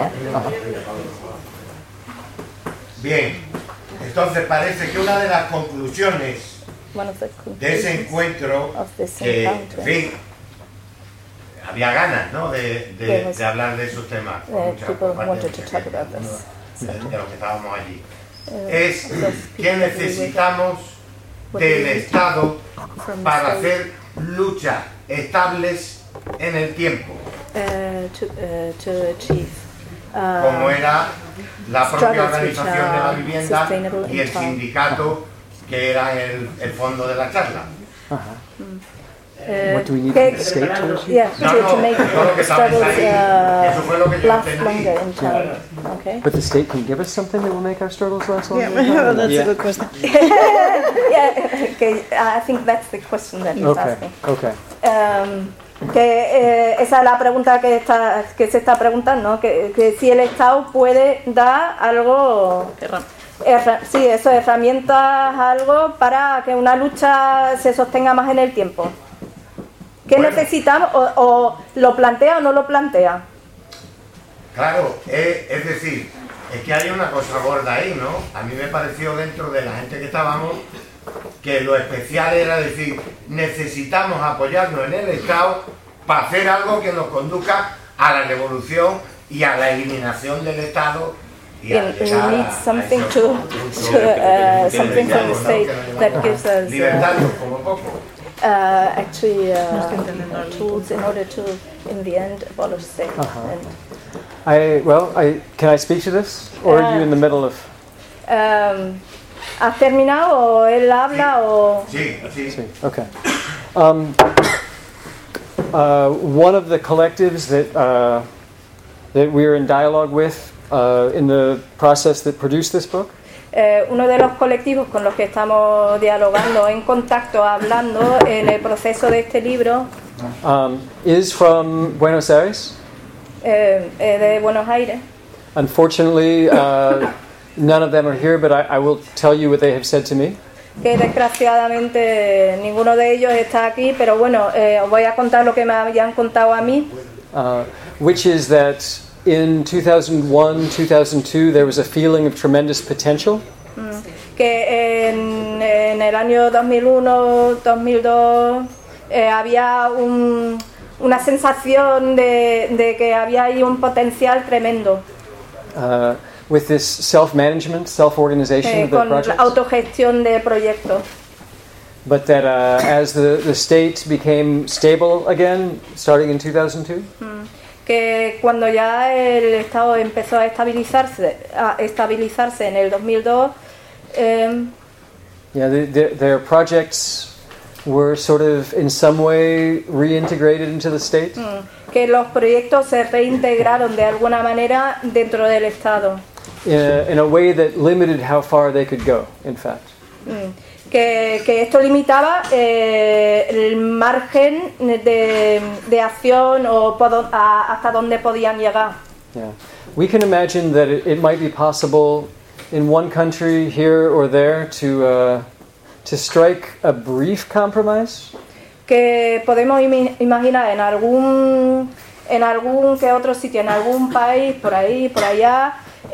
Bien, entonces parece que una de las conclusiones de ese encuentro, que, en fin, había ganas, ¿no?, de hablar de esos temas con mucha parte de los que estábamos allí, es que necesitamos del Estado para hacer luchas estables en el tiempo, como era la propia organización de la vivienda y el sindicato que era el fondo de la charla. What do we need from the state to achieve? To make struggles last longer in time. Okay. But the state can give us something that will make our struggles last longer? That's a good question. Okay, I think that's the question that he's asking. Okay. Que esa es la pregunta que se está preguntando, ¿no? Que si el Estado puede dar algo, herramientas, algo para que una lucha se sostenga más en el tiempo. ¿Qué necesitamos? O lo plantea o no lo plantea. Claro, es decir, es que hay una cosa gorda ahí, ¿no? A mí me pareció, dentro de la gente que estábamos, que lo especial era decir, necesitamos apoyarnos en el Estado para hacer algo que nos conduzca a la revolución y a la eliminación del Estado. Y a we need something something from the state that gives us libertarios, como poco. Tools in order to, in the end, abolish state. Can I speak to this, or are you in the middle of? ¿Has terminado o él habla o? Sí. Okay. One of the collectives that we're in dialogue with in the process that produced this book. Uno de los colectivos con los que estamos dialogando, en contacto, hablando en el proceso de este libro, is from Buenos Aires. De Buenos Aires. Unfortunately, None of them are here, but I will tell you what they have said to me. Que desgraciadamente ninguno de ellos está aquí, pero bueno, os voy a contar lo que me habían contado a mí. Which is that in 2001, 2002, there was a feeling of tremendous potential. Que en el año 2001, 2002 había una sensación de que había ahí un potencial tremendo. With this self-management, self-organization of the con projects. La autogestión de proyectos. But that as the state became stable again, starting in 2002. Que cuando ya el Estado empezó a estabilizarse en el 2002. Their projects were sort of in some way reintegrated into the state. Que los proyectos se reintegraron de alguna manera dentro del Estado. In a way that limited how far they could go, in fact. Que esto limitaba el margen de acción o hasta dónde podían llegar. Yeah. We can imagine that it might be possible in one country here or there to strike a brief compromise. Que podemos imaginar en algún que otro sitio, en algún país, por ahí, por allá,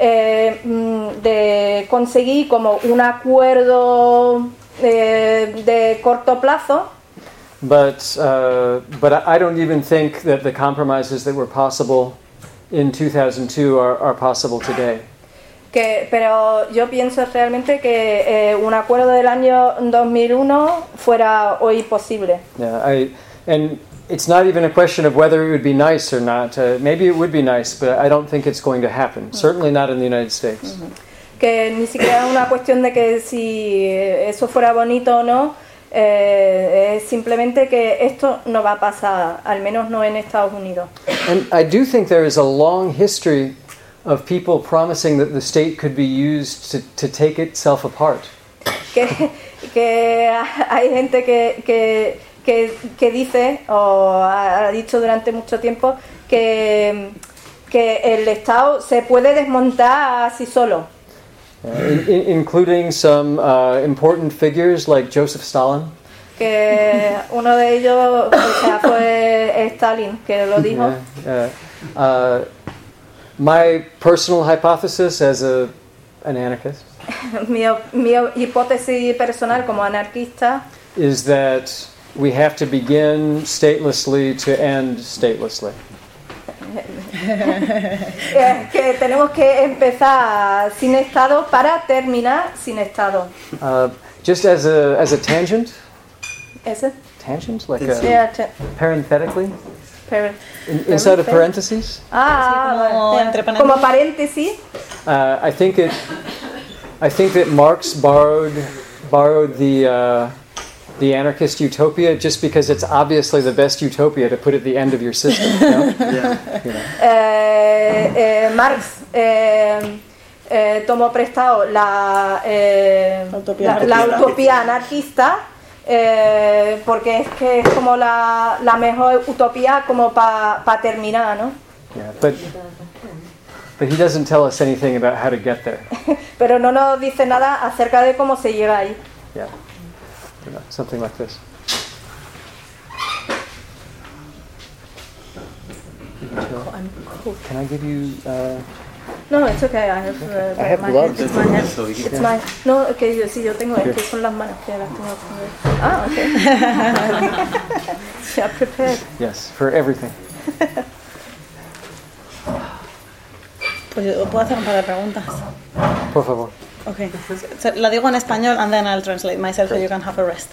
de conseguir como un acuerdo de corto plazo. But I don't even think that the compromises that were possible in 2002 are possible today. Pero yo pienso realmente que un acuerdo del año 2001 fuera hoy posible. Yeah, and it's not even a question of whether it would be nice or not. Maybe it would be nice, but I don't think it's going to happen. Certainly not in the United States. Que ni siquiera es una cuestión de que si eso fuera bonito o no. Es simplemente que esto no va a pasar, al menos no en Estados Unidos. And I do think there is a long history of people promising that the state could be used to take itself apart. Que hay gente que dice, o ha dicho durante mucho tiempo, que el Estado se puede desmontar así solo. Including some important figures like Joseph Stalin. Que uno de ellos fue Stalin, que lo dijo. My personal hypothesis as an anarchist mi hipótesis personal como anarquista is that we have to begin statelessly to end statelessly. Que tenemos que empezar sin Estado para terminar sin Estado. Just as a tangent. ¿Ese? Tangent, like parenthetically. Inside of parentheses. Como paréntesis. I think that Marx borrowed the anarchist utopia just because it's obviously the best utopia to put at the end of your system. No? Marx tomó prestado la utopía anarquista porque es que es como la mejor utopía como para terminar, ¿no? Yeah, but he doesn't tell us anything about how to get there. Pero no nos dice nada acerca de cómo se llega ahí. Yeah. Something like this. Can I give you? No, it's okay. I have gloves. It's mine. No, okay. Sí, yo tengo. Es que son las manos que las tengo. Okay. Yeah, prepared. Yes, for everything. Pues yo puedo hacer un par de preguntas. Por favor. Okay. La digo en español and then I'll translate myself so you can have a rest.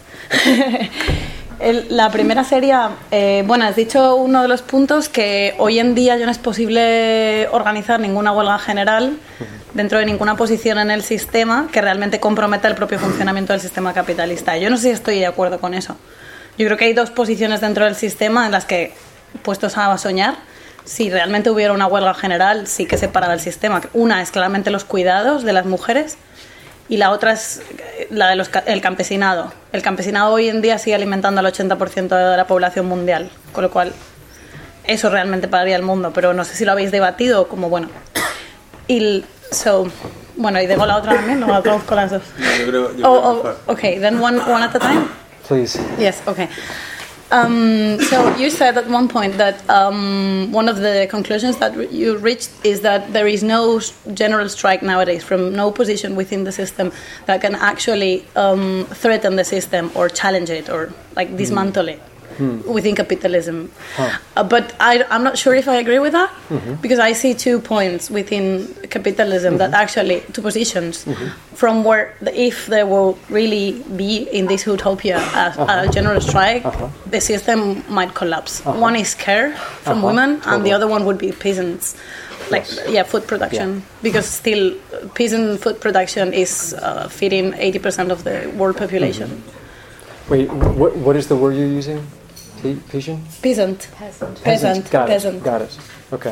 La primera sería, bueno, has dicho uno de los puntos que hoy en día ya no es posible organizar ninguna huelga general dentro de ninguna posición en el sistema que realmente comprometa el propio funcionamiento del sistema capitalista. Yo no sé si estoy de acuerdo con eso. Yo creo que hay dos posiciones dentro del sistema en las que, puestos a soñar, si realmente hubiera una huelga general, sí que se para del sistema. Una es claramente los cuidados de las mujeres y la otra es la el campesinado. El campesinado hoy en día sigue alimentando al 80% de la población mundial, con lo cual eso realmente pararía el mundo, pero no sé si lo habéis debatido como bueno. Bueno, y tengo la otra también, no la traduzco las dos. Yo creo Okay, then one at a time? Please. Yes, okay. So you said at one point that one of the conclusions that you reached is that there is no general strike nowadays from no position within the system that can actually threaten the system or challenge it or like dismantle it within capitalism. But I'm not sure if I agree with that because I see 2 points within capitalism that actually, 2 positions from where if there will really be in this utopia a general strike, the system might collapse. One is care from women and the other one would be peasants. Like, food production. Because still, peasant food production is feeding 80% of the world population. Wait, what is the word you're using? Peasant? Peasant. Got it. Okay.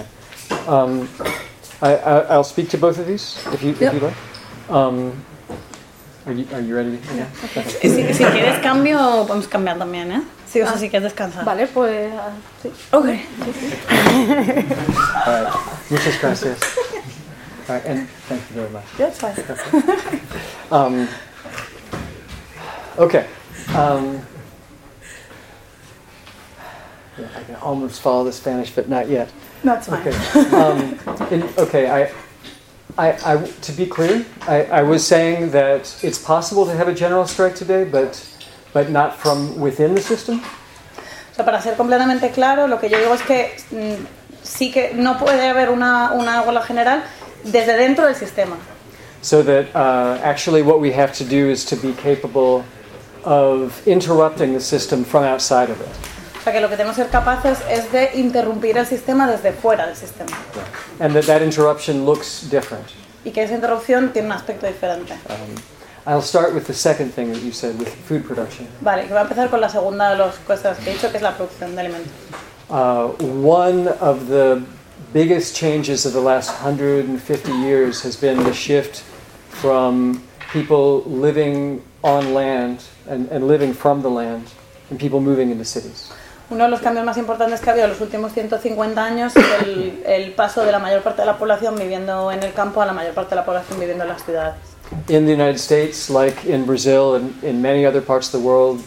I'll speak to both of these if you like. Are you ready? Yeah. Okay. Si quieres cambio, podemos cambiar también, ¿eh? Sí, o sea, si quieres descansar. Vale, pues sí. Okay. All right. Muchas gracias. All right, and thank you very much. That's fine. Okay. I can almost follow the Spanish, but not yet. That's fine. Okay. I to be clear, I was saying that it's possible to have a general strike today, but not from within the system. O sea, para ser completamente claro, lo que yo digo es que sí que no puede haber una huelga general desde dentro del sistema. So that actually what we have to do is to be capable of interrupting the system from outside of it. O sea, que lo que tenemos que ser capaces es de interrumpir el sistema desde fuera del sistema. And that interruption looks different. Y que esa interrupción tiene un aspecto diferente. I'll start with the second thing that you said, with food production. Vale, que voy a empezar con la segunda de las cosas que he dicho, que es la producción de alimentos. One of the biggest changes of the last 150 years has been the shift from people living on land and living from the land and people moving into cities. Uno de los cambios más importantes que ha habido en los últimos 150 años es el paso de la mayor parte de la población viviendo en el campo a la mayor parte de la población viviendo en las ciudades. In the United States, like in Brazil and in many other parts of the world,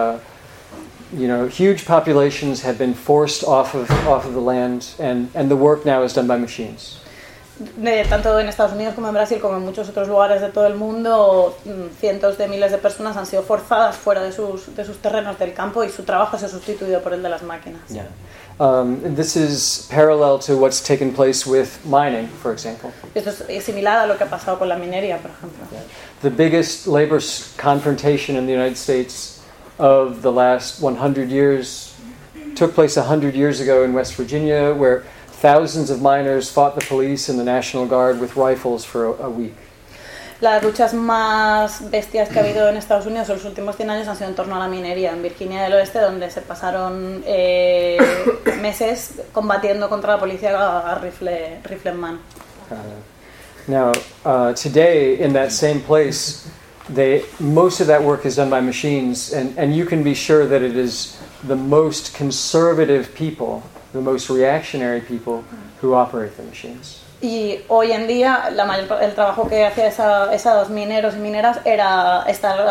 huge populations have been forced off of the land, and the work now is done by machines. Tanto en Estados Unidos como en Brasil, como en muchos otros lugares de todo el mundo, cientos de miles de personas han sido forzadas fuera de sus terrenos del campo y su trabajo se ha sustituido por el de las máquinas. Yeah. This is parallel to what's taken place with mining, for example. Esto es similar a lo que ha pasado con la minería, por ejemplo. Yeah. The biggest labor confrontation in the United States of the last 100 years took place 100 years ago in West Virginia, where thousands of miners fought the police and the National Guard with rifles for a week. Las luchas más bestias que ha habido en Estados Unidos en los últimos 100 años han sido en torno a la minería en Virginia del Oeste, donde se pasaron meses combatiendo contra la policía a rifle en mano. Now, today in that same place, most of that work is done by machines, and you can be sure that it is the most conservative people, the most reactionary people who operate the machines. Y hoy en día el trabajo que hacía esos mineros y mineras era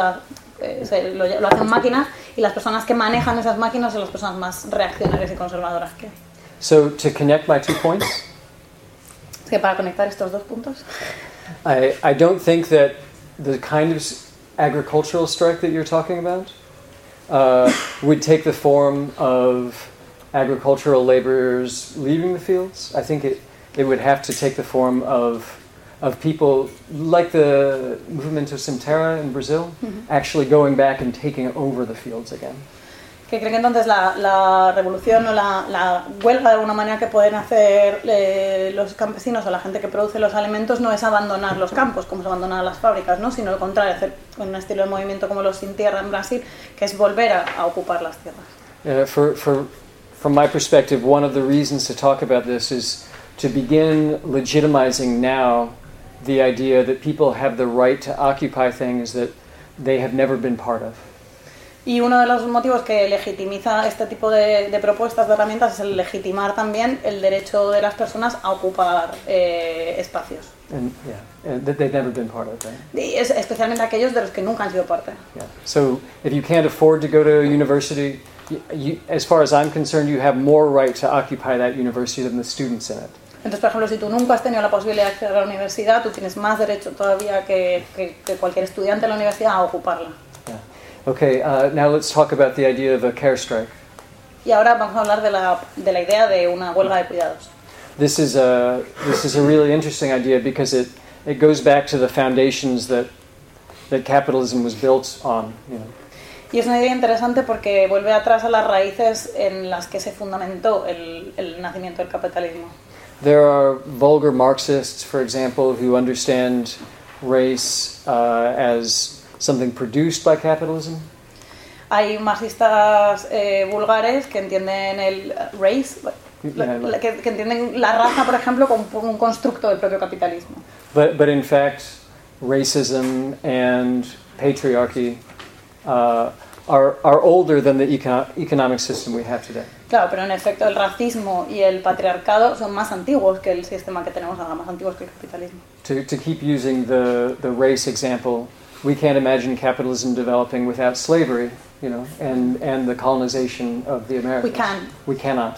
lo hacen máquinas, y las personas que manejan esas máquinas son las personas más reaccionarias y conservadoras que hay. So to connect my 2 points, es que para conectar estos 2 puntos, I don't think that the kind of agricultural strike that you're talking about would take the form of agricultural laborers leaving the fields. I think it would have to take the form of people like the Movimento Sem Terra in Brazil, actually going back and taking over the fields again. Que creen que entonces la revolución o la huelga de alguna manera que pueden hacer los campesinos o la gente que produce los alimentos no es abandonar los campos como se abandonan las fábricas, ¿no? Sino al contrario, hacer un estilo de movimiento como los Sin Tierra en Brasil, que es volver a ocupar las tierras. From my perspective, one of the reasons to talk about this is to begin legitimizing now the idea that people have the right to occupy things that they have never been part of. Y uno de los motivos que legitimiza este tipo de propuestas, de herramientas, es el legitimar también el derecho de las personas a ocupar espacios. And that they've never been part of that. Y especialmente aquellos de los que nunca han sido parte. Yeah. So if you can't afford to go to university, as far as I'm concerned, you have more right to occupy that university than the students in it. Entonces, por ejemplo, si tú nunca has tenido la posibilidad de acceder a la universidad, tú tienes más derecho todavía que cualquier estudiante de la universidad a ocuparla. Yeah. Okay, now let's talk about the idea of a care strike. Y ahora vamos a hablar de la idea de una huelga de cuidados. This is a really interesting idea because it goes back to the foundations that capitalism was built on. You know. Y es una idea interesante porque vuelve atrás a las raíces en las que se fundamentó el nacimiento del capitalismo. There are vulgar Marxists, for example, who understand race as something produced by capitalism. Hay marxistas vulgares que entienden el race, que entienden la raza, por ejemplo, como un constructo del propio capitalismo. But in fact, racism and patriarchy are older than the economic system we have today. Claro, pero en efecto el racismo y el patriarcado son más antiguos que el sistema que tenemos ahora, más antiguos que el capitalismo. To keep using the race example, we can't imagine capitalism developing without slavery, you know, and the colonization of the Americas. We cannot.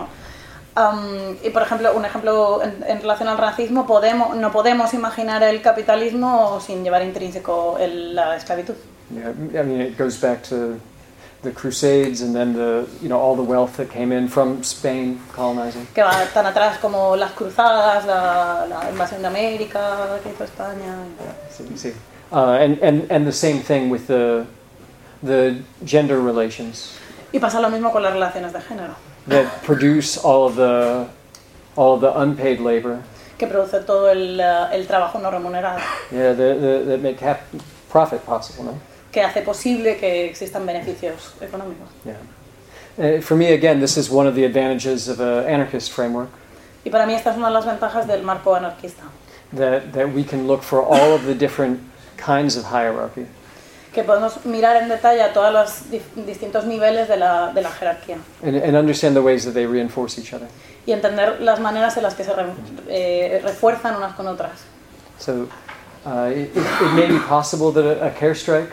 Y por ejemplo, un ejemplo en relación al racismo, no podemos imaginar el capitalismo sin llevar intrínseco la esclavitud. Yeah, I mean, it goes back to the Crusades and then all the wealth that came in from Spain colonizing. Que va tan atrás como las cruzadas, la invasión de América que hizo España. Yeah, sí. And the same thing with the gender relations. Y pasa lo mismo con las relaciones de género. That produce all of the unpaid labor. Que produce todo el trabajo no remunerado. Yeah, that make profit possible, no? Que hace posible que existan beneficios económicos. Yeah. For me, again, this is one of the advantages of an anarchist framework. Y para mí esta es una de las ventajas del marco anarquista. That we can look for all of the different kinds of hierarchy. Que podemos mirar en detalle a todos los distintos niveles de la jerarquía. And understand the ways that they reinforce each other. Y entender las maneras en las que se refuerzan unas con otras. So, it may be possible that a care strike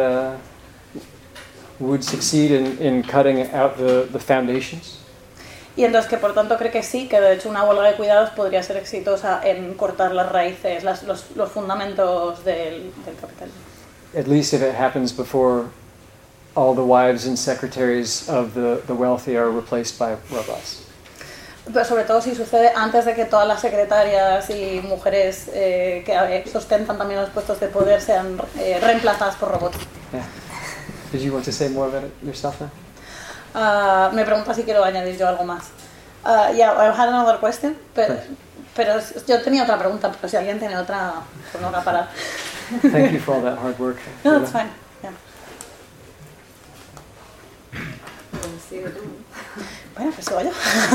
would succeed in cutting out the foundations. Y entonces que por tanto cree que sí, que de hecho una huelga de cuidados podría ser exitosa en cortar las raíces, los fundamentos del capitalismo. At least if it happens before all the wives and secretaries of the wealthy are replaced by robots. Pero sobre todo si sucede antes de que todas las secretarias y mujeres que sustentan también los puestos de poder sean reemplazadas por robots. Yeah. Did you want to say more about it yourself now? Me pregunta si quiero añadir yo algo más. Yeah, I had another question, pero yo tenía otra pregunta, pero si alguien tiene otra, pues no va a parar. Thank you for all that hard work. No, that's fine. Yeah. Bueno, pues sigo yo.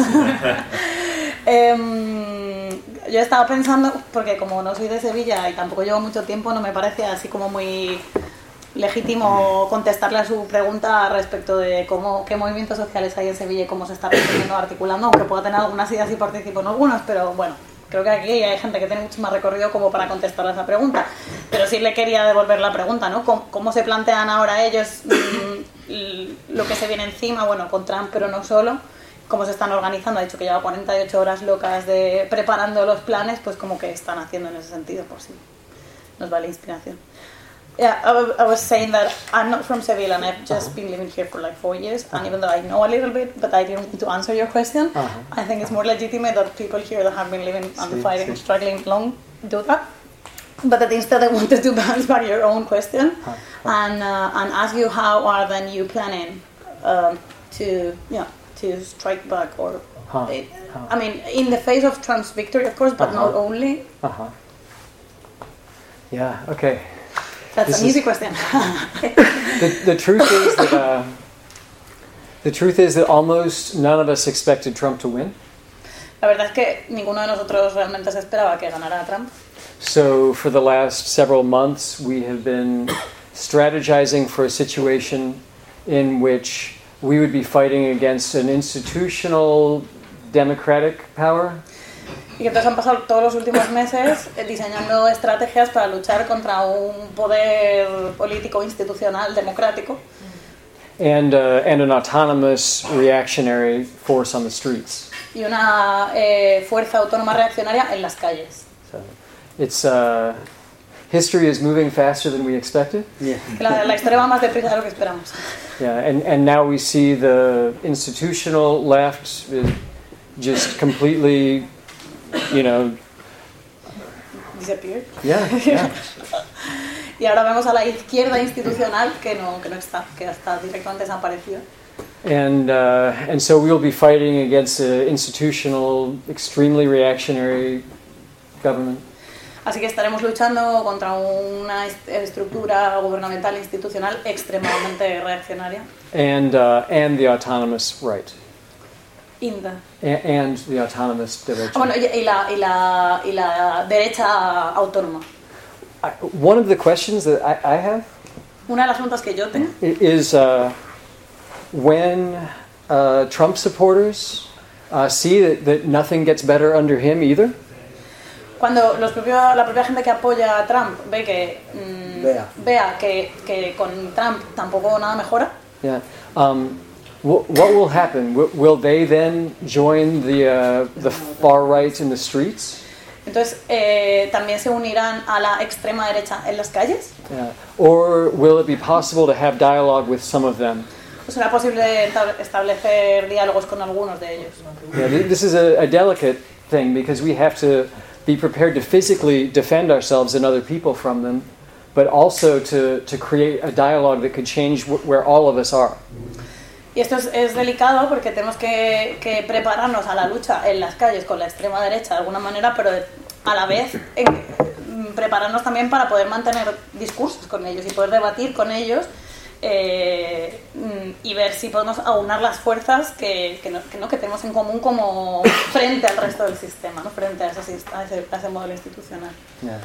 Yo estaba pensando, porque como no soy de Sevilla y tampoco llevo mucho tiempo, no me parece así como muy legítimo contestarle a su pregunta respecto de qué movimientos sociales hay en Sevilla y cómo se está respondiendo, articulando, aunque pueda tener algunas ideas y participo en algunas, pero bueno, creo que aquí hay gente que tiene mucho más recorrido como para contestar a esa pregunta. Pero sí le quería devolver la pregunta, ¿no? ¿Cómo se plantean ahora ellos lo que se viene encima? Bueno, con Trump, pero no solo. Cómo se están organizando. Ha dicho que lleva 48 horas locas preparando los planes, pues como que están haciendo en ese sentido, por si nos vale inspiración. Yeah, I was saying that I'm not from Seville and I've just been living here for like 4 years, and even though I know a little bit, but I didn't want to answer your question, I think it's more legitimate that people here that have been living and fighting, struggling long, do that. But that instead I wanted to bounce back your own question and ask you how are then you planning to strike back or, I mean, in the face of Trump's victory, of course, but not only. Yeah, okay. That's an easy question. The truth is that almost none of us expected Trump to win. La verdad es que ninguno de nosotros realmente se esperaba que ganara Trump. So for the last several months we have been strategizing for a situation in which we would be fighting against an institutional democratic power. Y que entonces han pasado todos los últimos meses diseñando estrategias para luchar contra un poder político, institucional, democrático. And an autonomous reactionary force on the streets. Y una fuerza autónoma reaccionaria en las calles. So it's history is moving faster than we expected. Yeah. La historia va más deprisa de lo que esperamos. Yeah, and now we see the institutional left just completely, you know, disappeared. Yeah. Yeah. Y ahora vemos a la izquierda institucional que no está, que está directamente desaparecida. And so we'll be fighting against an institutional, extremely reactionary government. Así que estaremos luchando contra una estructura gubernamental institucional extremadamente reaccionaria. And the autonomous right. And the autonomous direction. Bueno, y la derecha autónoma. One of the questions that I have. Una de las preguntas que yo tengo. Is when Trump supporters see that nothing gets better under him either. Cuando la propia gente que apoya a Trump ve que vea que con Trump tampoco nada mejora. Yeah. What will happen? Will they then join the far right in the streets? Entonces también se unirán a la extrema derecha en las calles. Yeah. Or will it be possible to have dialogue with some of them? ¿O será posible establecer diálogos con algunos de ellos? Yeah, this is a delicate thing because we have to be prepared to physically defend ourselves and other people from them, but also to create a dialogue that could change where all of us are. Y esto es delicado porque tenemos que prepararnos a la lucha en las calles con la extrema derecha de alguna manera, pero a la vez prepararnos también para poder mantener discursos con ellos y poder debatir con ellos y ver si podemos aunar las fuerzas que tenemos en común como frente al resto del sistema, ¿no? Frente a ese modelo institucional. Yeah.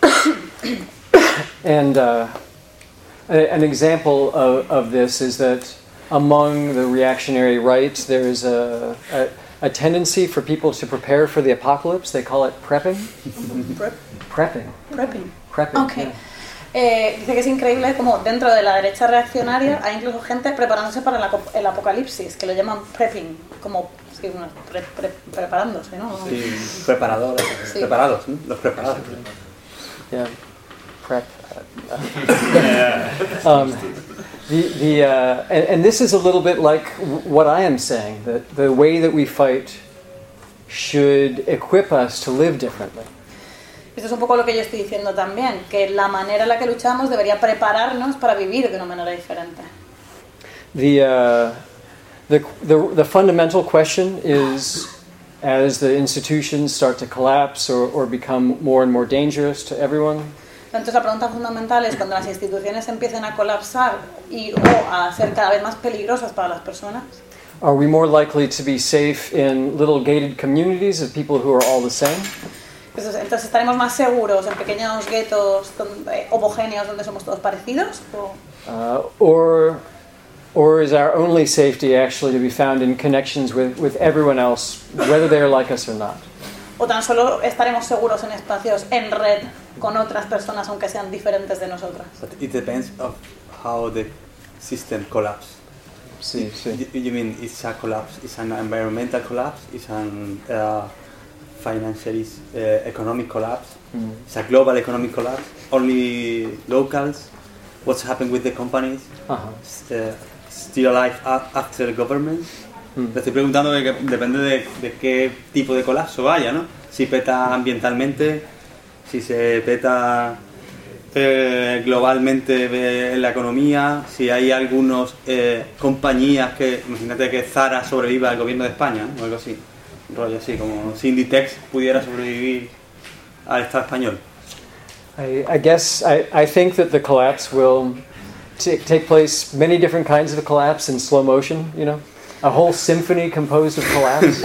And an example of this is that among the reactionary right, there is a tendency for people to prepare for the apocalypse. They call it prepping. Prepping. Okay. Yeah. Dice que es increíble como dentro de la derecha reaccionaria hay incluso gente preparándose para el apocalipsis, que lo llaman prepping, como sí, preparándose, ¿no? Sí, preparadores, sí. Preparados, ¿no? Los preparados. Yeah, prep. And this is a little bit like what I am saying, that the way that we fight should equip us to live differently. Esto es un poco lo que yo estoy diciendo también, que la manera en la que luchamos debería prepararnos para vivir de una manera diferente. The fundamental question is, as the institutions start to collapse or become more and more dangerous to everyone. Entonces la pregunta fundamental es cuando las instituciones empiecen a colapsar o a ser cada vez más peligrosas para las personas. Are we more likely to be safe in little gated communities of people who are all the same? Entonces estaremos más seguros en pequeños guetos homogéneos donde somos todos parecidos. Or is our only safety actually to be found in connections with everyone else, whether they are like us or not? O tan solo estaremos seguros en espacios en red con otras personas aunque sean diferentes de nosotras. But it depends of how the system collapse. Sí. You mean it's a collapse? It's an environmental collapse? It's an financial, economic collapse? It's a global economic collapse? Only locals? What's happened with the companies? Still alive after the government? Te estoy preguntando que depende de qué tipo de colapso haya, ¿no? Si peta ambientalmente, si se peta globalmente en la economía, si hay algunas compañías que, imagínate que Zara sobreviva al gobierno de España, ¿no? O algo así, un rollo así, como si Inditex pudiera sobrevivir al Estado español. I guess I think that the collapse will take place, many different kinds of collapse in slow motion, you know? A whole symphony composed of collapse.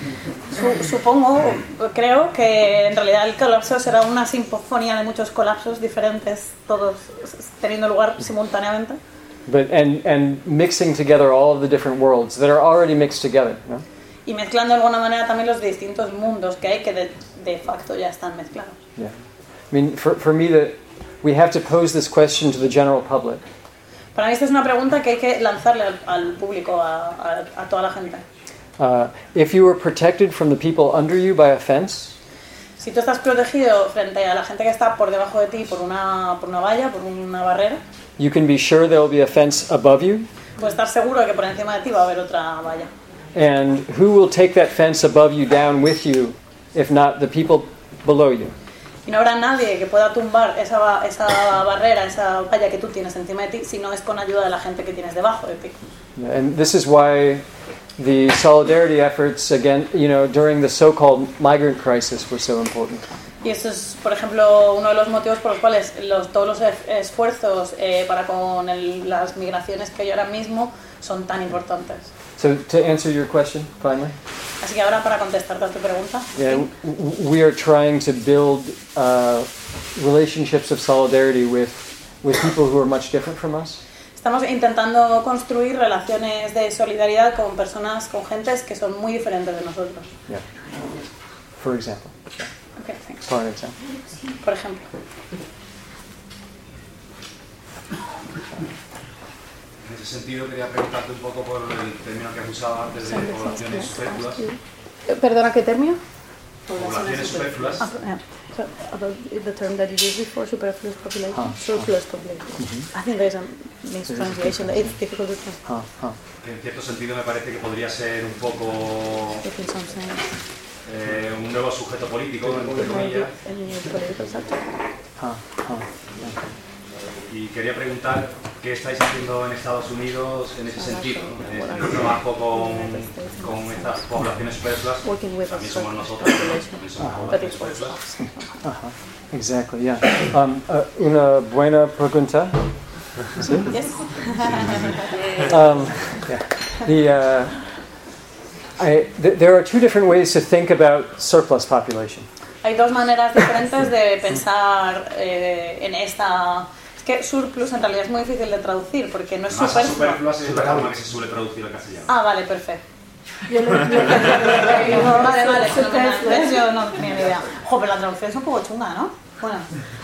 Creo que en realidad el colapso será una sinfonía de muchos colapsos diferentes, todos teniendo lugar simultáneamente. But and mixing together all of the different worlds that are already mixed together, ¿no? Y mezclando de alguna manera también los distintos mundos que hay que de facto ya están mezclados. Yeah. I mean, for me, we have to pose this question to the general public. Para mí esta es una pregunta que hay que lanzarle al público, a toda la gente. If you were protected from the people under you by a fence, si tú estás protegido frente a la gente que está por debajo de ti por una valla, por una barrera, you can be sure there will be a fence above you. Puedes estar seguro de que por encima de ti va a haber otra valla. And who will take that fence above you down with you, if not the people below you? Y no habrá nadie que pueda tumbar esa barrera, esa valla que tú tienes encima de ti, si no es con ayuda de la gente que tienes debajo de ti. And this is why the solidarity efforts, again, during the so-called migrant crisis were so important. Y eso es, por ejemplo, uno de los motivos por los cuales todos los esfuerzos para con las migraciones que hay ahora mismo son tan importantes. So to answer your question, finally. Así que ahora para contestarte a tu pregunta. Yeah, we are trying to build relationships of solidarity with people who are much different from us. Estamos intentando construir relaciones de solidaridad con personas, con gentes que son muy diferentes de nosotros. Yeah. For example. Okay, thanks. For example. Por ejemplo. En ese sentido quería preguntarte un poco por el término que has usado antes de poblaciones superfluas. Perdona, ¿qué término? Poblaciones superfluas. So about the term that you used before, superfluous population, surplus population. I think there's a mistranslation. It's difficult to translate. Que en cierto sentido me parece que podría ser un poco un nuevo sujeto político, entre comillas. Y quería preguntar qué estáis haciendo en Estados Unidos en ese sentido, en el trabajo con estas poblaciones superfluas. También somos nosotros, también somos poblaciones superfluas. Exactly, yeah. Una buena pregunta. ¿Sí? Yes. Yeah. There are two different ways to think about surplus population. Hay dos maneras diferentes de pensar en esta. Es que surplus en realidad es muy difícil de traducir porque no es superfluas es la forma que se suele traducir al castellano. Ah, vale, perfecto. Vale, fenomenal. Yo no tenía ni idea. Jo, pero la traducción es un poco chunga, ¿no? Bueno.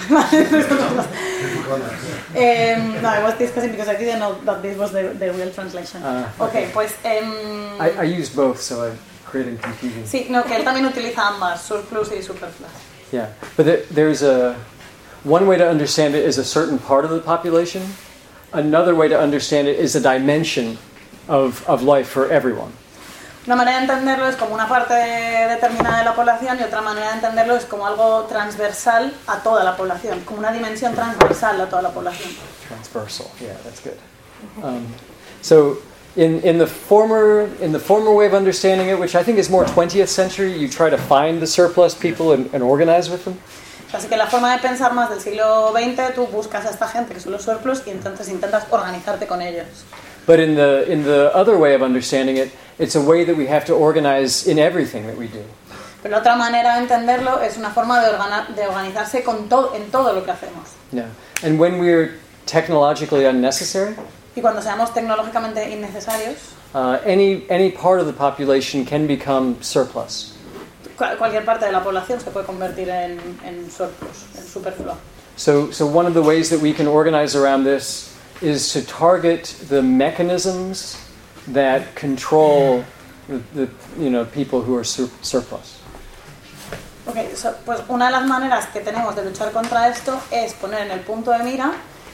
No, I was discussing because I didn't know that this was the real translation. Okay, pues. I use both, so I'm creating confusion. Sí, no, que él también utiliza ambas, surplus y superfluous. Yeah, but there's one way to understand it is a certain part of the population. Another way to understand it is a dimension of life for everyone. Una manera de entenderlo es como una parte determinada de la población y otra manera de entenderlo es como algo transversal a toda la población, como una dimensión transversal a toda la población. Transversal, yeah, that's good. So in the former way of understanding it, which I think is more 20th century, you try to find the surplus people and organize with them. Así que la forma de pensar más del siglo XX, tú buscas a esta gente que son los surplus y entonces intentas organizarte con ellos. But in the other way of understanding it, it's a way that we have to organize in everything that we do. Pero la otra manera de entenderlo es una forma de organizarse en todo lo que hacemos. Yeah. And when we're technologically unnecessary, y cuando seamos tecnológicamente innecesarios, any part of the population can become surplus. Cualquier parte de la población se puede convertir en surplus, en superfluo. So one of the ways that we can organize around this is to target the mechanisms that control the people who are surplus. Okay, pues una de las maneras que tenemos de luchar contra esto es poner en el punto de mira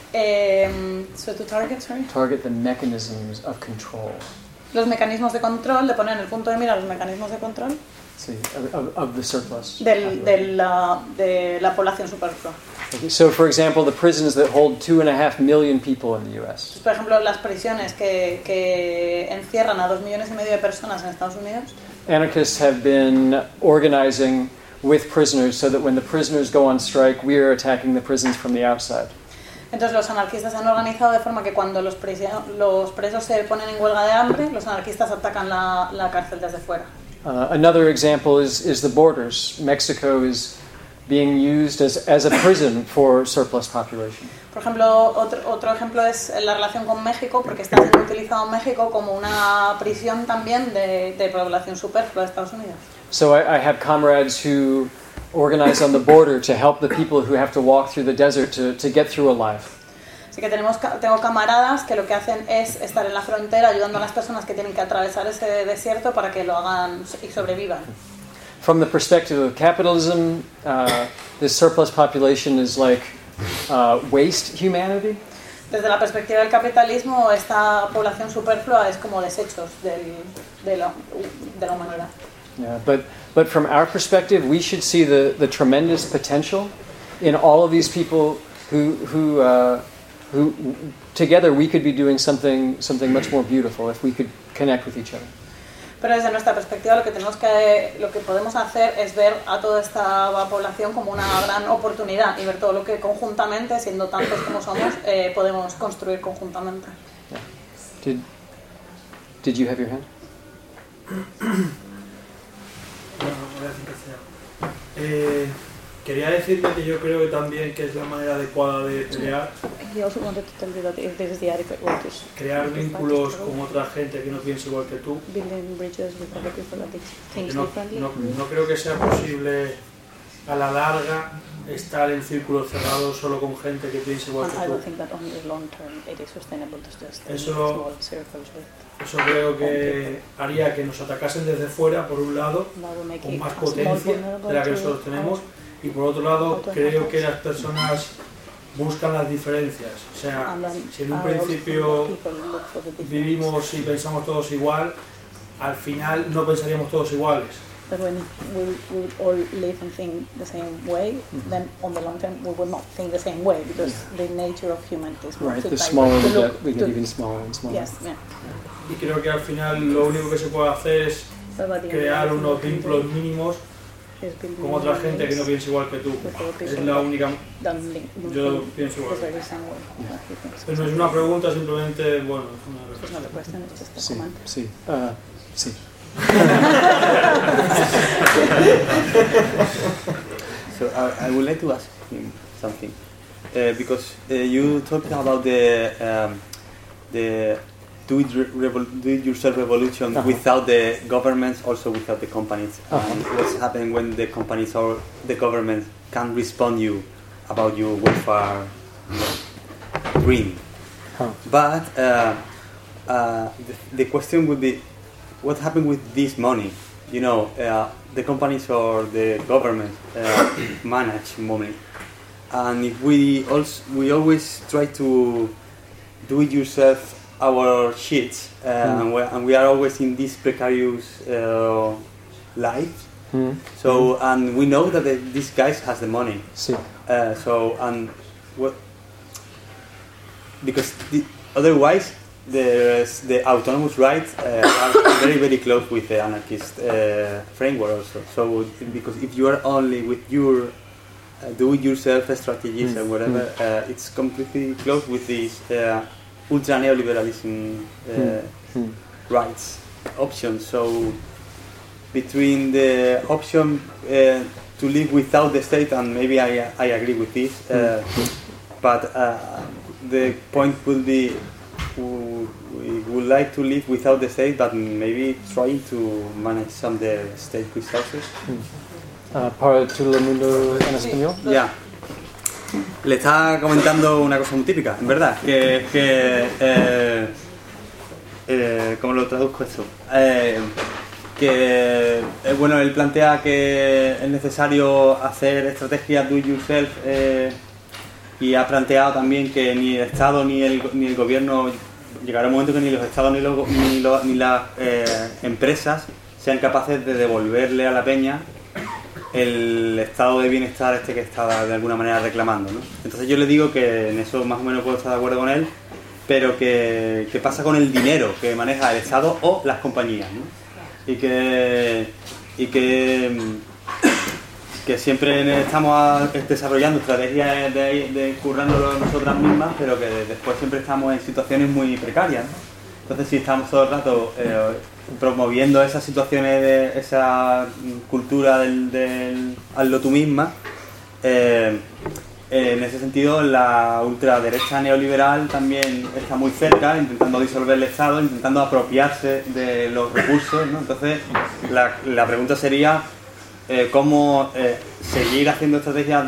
target the mechanisms of control. Los mecanismos de control, de poner en el punto de mira los mecanismos de control. Sí, of the surplus. De la población superflua. Okay, so, for example, the prisons that hold 2.5 million people in the U.S. Por ejemplo, las prisiones que encierran a 2,5 millones de personas en Estados Unidos. Anarchists have been organizing with prisoners so that when the prisoners go on strike, we are attacking the prisons from the outside. Entonces los anarquistas han organizado de forma que cuando los presos se ponen en huelga de hambre, los anarquistas atacan la cárcel desde fuera. Another example is the borders. Mexico is being used as a prison for surplus population. Por ejemplo, otro ejemplo es la relación con México, porque está siendo utilizado en México como una prisión también de población superflua de Estados Unidos. So I have comrades who organize on the border to help the people who have to walk through the desert to get through alive. Así que tengo camaradas que lo que hacen es estar en la frontera ayudando a las personas que tienen que atravesar ese desierto para que lo hagan y sobrevivan. From the perspective of capitalism, this surplus population is like waste humanity. Desde la perspectiva del capitalismo, esta población superflua es como desechos de la humanidad. Yeah, but from our perspective, we should see the tremendous potential in all of these people who together we could be doing something much more beautiful if we could connect with each other. Pero desde nuestra perspectiva lo que podemos hacer es ver a toda esta población como una gran oportunidad y ver todo lo que conjuntamente, siendo tantos como somos, podemos construir conjuntamente. Yeah. Did you have your hand? Quería decirte que yo creo que también que es la manera adecuada de pelear. Crear vínculos con otra gente que no piensa igual que tú. No creo que sea posible a la larga estar en círculos cerrados solo con gente que piensa igual que tú. Eso creo que haría que nos atacasen desde fuera, por un lado, con más potencia de la que nosotros tenemos, y por otro lado creo que las personas buscan las diferencias. O sea, si en un principio vivimos y pensamos todos igual, al final no pensaríamos todos iguales. But when we all live and think the same way, then on the long term we will not think the same way, because the nature of humanity is right. The smaller we get even smaller and smaller. Yes, yeah. Y creo que al final lo único que se puede hacer es crear unos vínculos mínimos con otra gente que no piensa igual que tú. Es la única. Yo pienso igual. Pero no es una pregunta, simplemente, bueno, es una reflexión. Sí. Sí. So I would like to ask him something, because you talked about the do-it-yourself revolution without the governments, also without the companies. And what's happening when the companies or the government can't respond you about your welfare dream? But the question would be, what happened with this money? You know, the companies or the government manage money, and if we always try to do it yourself our shit, and we are always in this precarious life. So, and we know that these guys has the money. Sí. So, and what? Because otherwise, the autonomous rights are very, very close with the anarchist framework also. So, because if you are only with your do-it-yourself strategies and whatever, it's completely close with this ultra neoliberalism rights options. So, between the option to live without the state, and maybe I agree with this, but the point will be, we would like to live without the state, but maybe trying to manage some of the state resources. ¿Para todo el mundo en español? Ya. Le está comentando una cosa muy típica, en verdad, ¿cómo lo traduzco esto? Bueno, él plantea que es necesario hacer estrategias do it yourself, y ha planteado también que ni el Estado ni el gobierno, llegará un momento que ni los Estados ni las empresas sean capaces de devolverle a la peña el estado de bienestar que está de alguna manera reclamando, ¿no? Entonces yo le digo que en eso más o menos puedo estar de acuerdo con él, pero que pasa con el dinero que maneja el Estado o las compañías, ¿no? Y que siempre estamos desarrollando estrategias de currándolo nosotras mismas, pero que después siempre estamos en situaciones muy precarias, ¿no? Entonces si estamos todo el rato promoviendo esas situaciones, de esa cultura del hazlo tú misma, En ese sentido, la ultraderecha neoliberal también está muy cerca, intentando disolver el Estado, intentando apropiarse de los recursos, ¿no? Entonces, la pregunta sería cómo seguir haciendo estrategias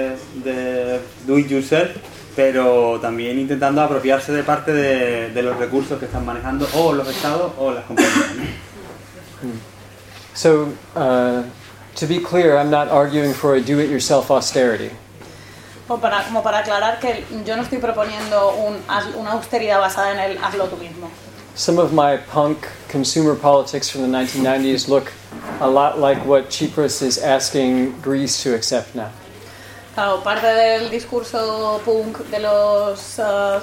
de do it yourself, pero también intentando apropiarse de parte de los recursos que están manejando o los estados o las compañías, ¿no? So, to be clear, I'm not arguing for a do-it-yourself austerity. Como para aclarar que yo no estoy proponiendo una austeridad basada en el hazlo tú mismo. Some of my punk consumer politics from the 1990s look a lot like what Tsipras is asking Greece to accept now. Claro, parte del discurso punk de los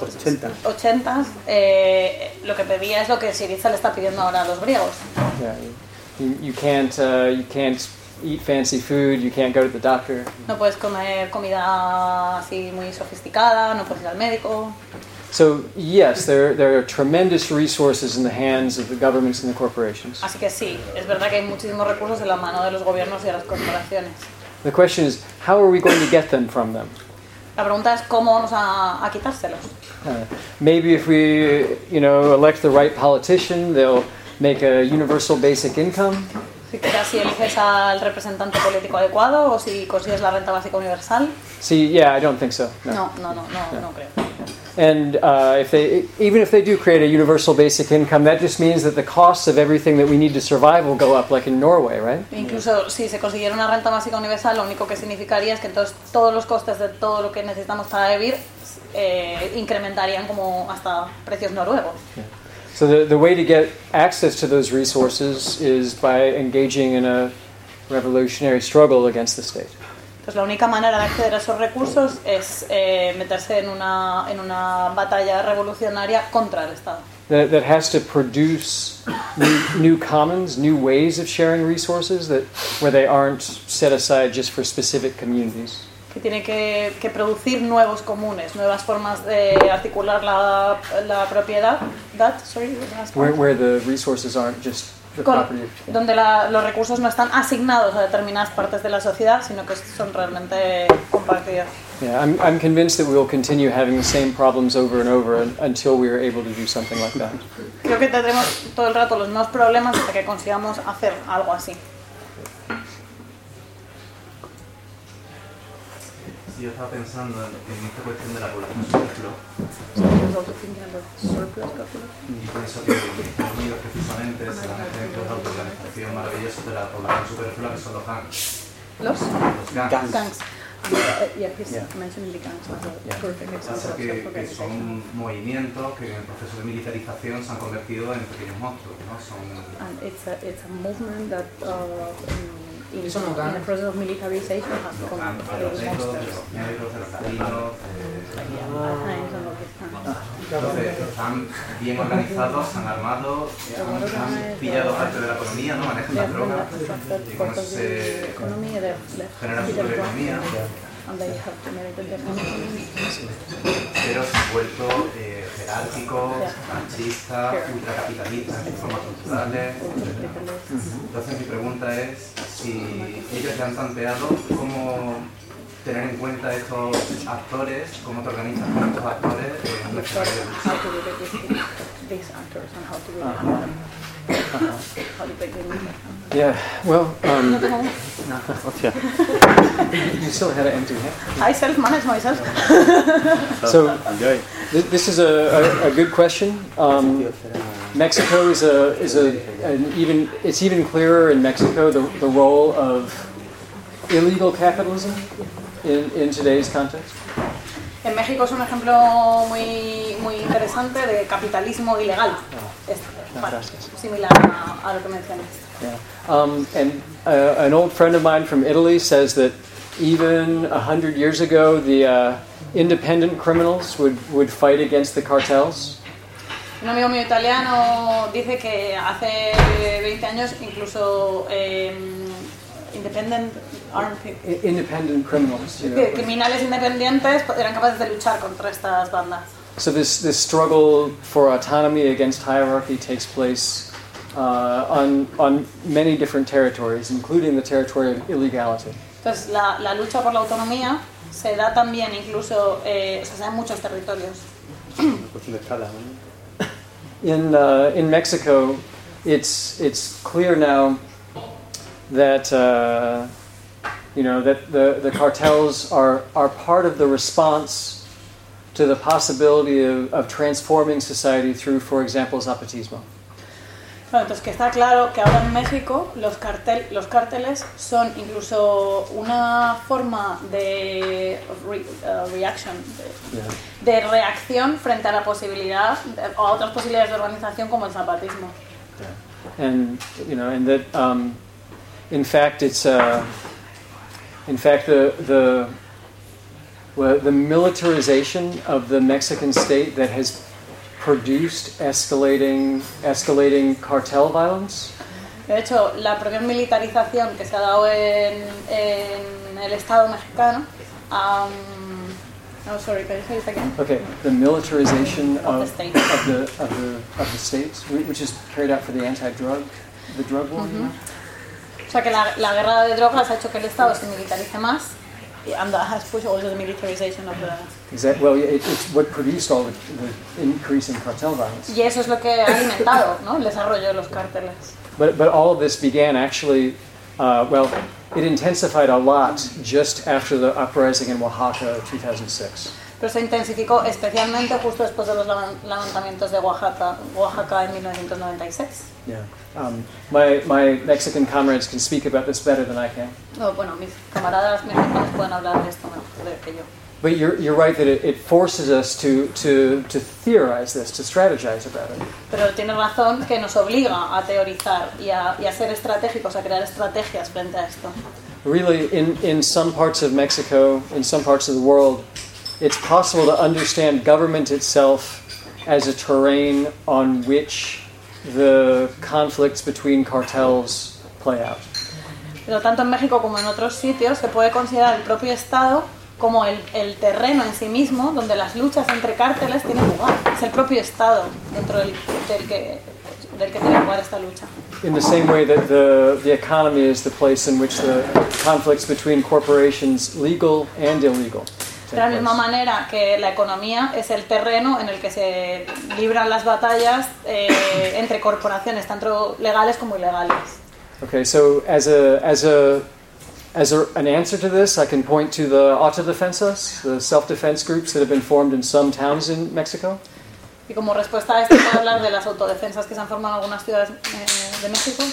80s lo que pedía es lo que Syriza le está pidiendo ahora a los griegos. Yeah, you can't eat fancy food, you can't go to the doctor. No puedes comer comida así muy sofisticada, no puedes ir al médico. So yes, there are tremendous resources in the hands of the governments and the corporations. Así que sí, es verdad que hay muchísimos recursos en la mano de los gobiernos y de las corporaciones. The question is, how are we going to get them from them? La pregunta es cómo vamos a quitárselos. Maybe if we, elect the right politician, they'll make a universal basic income. Si eliges al representante político adecuado o si consigues la renta básica universal. See, yeah, I don't think so. No creo. And even if they do create a universal basic income, that just means that the costs of everything that we need to survive will go up, like in Norway, right? Incluso si se consiguiera una renta básica universal, lo único que significaría es que entonces todos los costes de todo lo que necesitamos para vivir incrementarían como hasta precios noruegos. Yeah. So the way to get access to those resources is by engaging in a revolutionary struggle against the state. Entonces la única manera de acceder a esos recursos es meterse en una batalla revolucionaria contra el Estado. That has to produce new commons, new ways of sharing resources where they aren't set aside just for specific communities. Que tiene que producir nuevos comunes, nuevas formas de articular la propiedad. Where the resources aren't just the property. Donde los recursos no están asignados a determinadas partes de la sociedad, sino que son realmente compartidos. Yeah, I'm convinced that we will continue having the same problems over and over until we are able to do something like that. Creo que tendremos todo el rato los mismos problemas hasta que consigamos hacer algo así. Yo estaba pensando en esta cuestión de la población superflua y pienso que en Estados Unidos precisamente se dan ejemplos de autoorganización maravillosa de la población superflua que son los gangs. ¿Los gangs? Pasa que son movimientos que en el proceso de militarización se han convertido en pequeños monstruos, ¿no? It's a movement that in the process of militarization has become los negros, de los latinos, entonces están bien organizados, se han armado, han pillado parte de la economía, ¿no? Manejan las drogas y con eso se generan su propia economía. Pero se han vuelto jerárquicos, machistas, ultracapitalistas en sus formas culturales. Entonces mi pregunta es si ellos se han planteado cómo tener en cuenta estos actores, cómo te organizas con estos actores en un escenario de Yeah, well, you still had an empty hand. I self-manage myself. So, this is a good question. Mexico it's even clearer in Mexico the role of illegal capitalism in today's context. En México es un ejemplo muy interesante de capitalismo ilegal. Similar a lo que mencionas. Yeah. And an old friend of mine from Italy says that even 100 years ago, the independent criminals would fight against the cartels. Un amigo mío italiano dice que hace 20 años incluso independent criminals, criminales independientes eran capaces de luchar contra estas bandas. So this struggle for autonomy against hierarchy takes place on many different territories, including the territory of illegality. Entonces la lucha por la autonomía se da también incluso, o sea, se da en muchos territorios. In Mexico, it's clear now that that the cartels are part of the response to the possibility of transforming society through, for example, zapatismo. Bueno, entonces que está claro que ahora en México los cárteles son incluso una forma de de reacción frente a la posibilidad a otras posibilidades de organización como el zapatismo. Yeah. And that in fact it's the militarization of the Mexican state that has produced escalating cartel violence. De hecho, la propia militarización que se ha dado en el Estado mexicano. Oh, sorry, can you say it again? Okay, the militarization of the state, of the states, which is carried out for the drug war. Uh-huh. O sea que la guerra de drogas ha hecho que el Estado se militarice más. And that has pushed also the militarization of the... Exactly. Well, it's what produced all the increase in cartel violence. Y eso es lo que ha alimentado, ¿no? El desarrollo de los cárteles. But all of this began actually, it intensified a lot just after the uprising in Oaxaca of 2006. Pero se intensificó especialmente justo después de los levantamientos de Oaxaca en 1996. Yeah. My Mexican comrades can speak about this better than I can. Bueno, mis camaradas mexicanos pueden hablar de esto mejor que yo. But you're right that it forces us to theorize this, to strategize about it. Pero tienes razón que nos obliga a teorizar y a ser estratégicos, a crear estrategias frente a esto. Really, in some parts of Mexico, in some parts of the world, it's possible to understand government itself as a terrain on which the conflicts between cartels play out. Pero tanto en México como en otros sitios se puede considerar el propio Estado como el terreno en sí mismo donde las luchas entre cárteles tienen lugar. Es el propio Estado dentro del que tiene lugar esta lucha. In the same way that the economy is the place in which the conflicts between corporations, legal and illegal. De la misma manera que la economía es el terreno en el que se libran las batallas entre corporaciones, tanto legales como ilegales. Okay, so as an answer to this, I can point to the autodefensas, the self-defense groups that have been formed in some towns in Mexico. Y como respuesta a esto puedo hablar de las autodefensas que se han formado en algunas ciudades de México.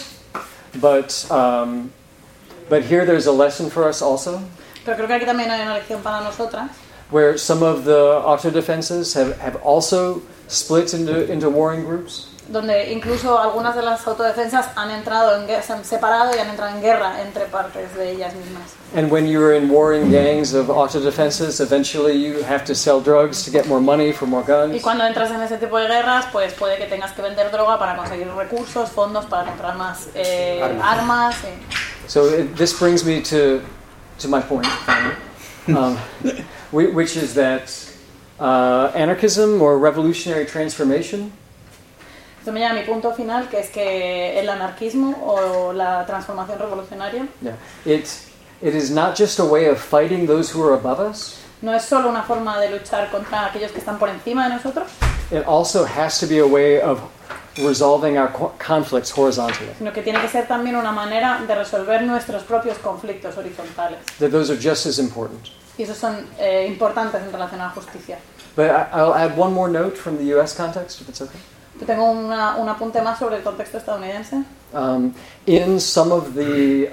But here there's a lesson for us also. Pero creo que aquí también hay una lección para nosotras. Where some of the autodefensas have also split into warring groups. Donde incluso algunas de las autodefensas se han separado y han entrado en guerra entre partes de ellas mismas. And when you're in warring gangs of autodefensas, eventually you have to sell drugs to get more money for more guns. Y cuando entras en ese tipo de guerras, pues puede que tengas que vender droga para conseguir recursos, fondos para comprar más armas. So this brings me to my point, which is that anarchism or revolutionary transformation. Esto me lleva a mi punto final, que es que el anarquismo o la transformación revolucionaria. Yeah. It is not just a way of fighting those who are above us. No es solo una forma de luchar contra aquellos que están por encima de nosotros. It also has to be a way of resolving our conflicts horizontally. Sino que tiene que ser también una manera de resolver nuestros propios conflictos horizontales. That those are just as important. Y esos son importantes en relación a la justicia. But I'll add one more note from the U.S. context, if it's okay. Yo tengo un apunte más sobre el contexto estadounidense. In some of the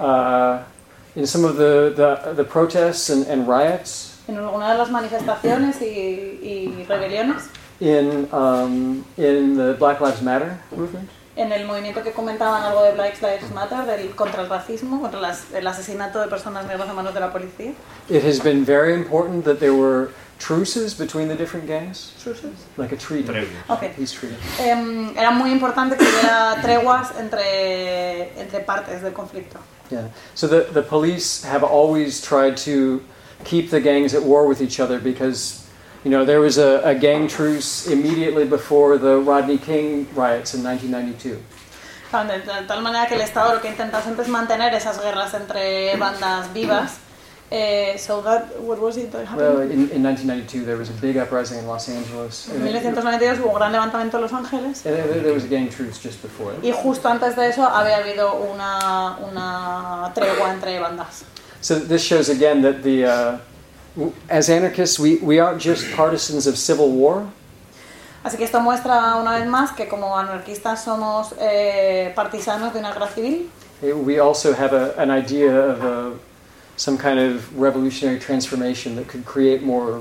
protests and riots. En alguna de las manifestaciones y rebeliones. In the Black Lives Matter movement. En el movimiento que comentaban algo de Black Lives Matter, contra el racismo, contra el asesinato de personas negras a manos de la policía. It has been very important that there were truces between the different gangs. Truces? Like a treaty. Okay. Peace treaty. Era muy importante que hubiera treguas entre partes del conflicto. Yeah. So the police have always tried to keep the gangs at war with each other because, there was a gang truce immediately before the Rodney King riots in 1992. De tal manera que el Estado lo que intenta siempre es mantener esas guerras entre bandas vivas So that, what was it that happened? Well, in 1992 there was a big uprising in Los Angeles. En 1992 hubo un gran levantamiento en Los Ángeles. And there was a gang truce just before it. Y justo antes de eso había habido una tregua entre bandas. So this shows again that as anarchists we aren't just partisans of civil war. Así que esto muestra una vez más que como anarquistas somos partisanos de una guerra civil. We also have an idea of some kind of revolutionary transformation that could create more,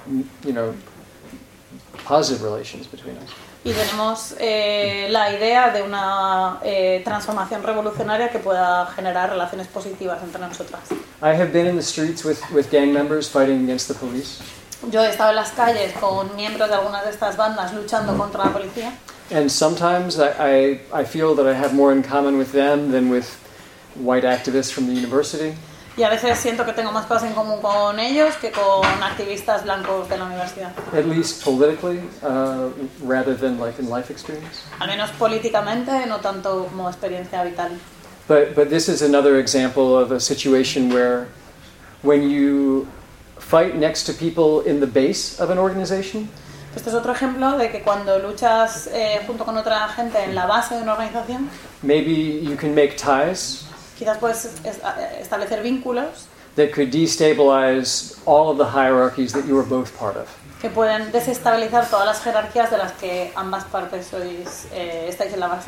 positive relations between us. Y tenemos la idea de una transformación revolucionaria que pueda generar relaciones positivas entre nosotras. I have been in the streets with gang members fighting against the police. Yo he estado en las calles con miembros de algunas de estas bandas luchando contra la policía. And sometimes I feel that I have more in common with them than with white activists from the university. Y a veces siento que tengo más cosas en común con ellos que con activistas blancos de la universidad. At least politically, rather than like in life experience. Al menos políticamente, no tanto como experiencia vital. But this is another example of a situation where when you fight next to people in the base of an organization. Este es otro ejemplo de que cuando luchas junto con otra gente en la base de una organización, maybe you can make ties. Quizás puedes establecer vínculos that could destabilize all of the hierarchies that you were both part of. Que pueden desestabilizar todas las jerarquías de las que ambas partes estáis en la base.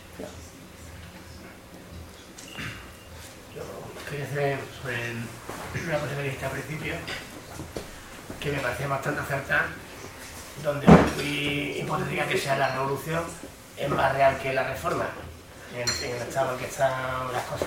Yo quería hacer sobre una cosa que dijiste al principio, que me parecía bastante acertada, donde muy hipotética que sea la revolución es más real que la reforma. En el estado en que están las cosas.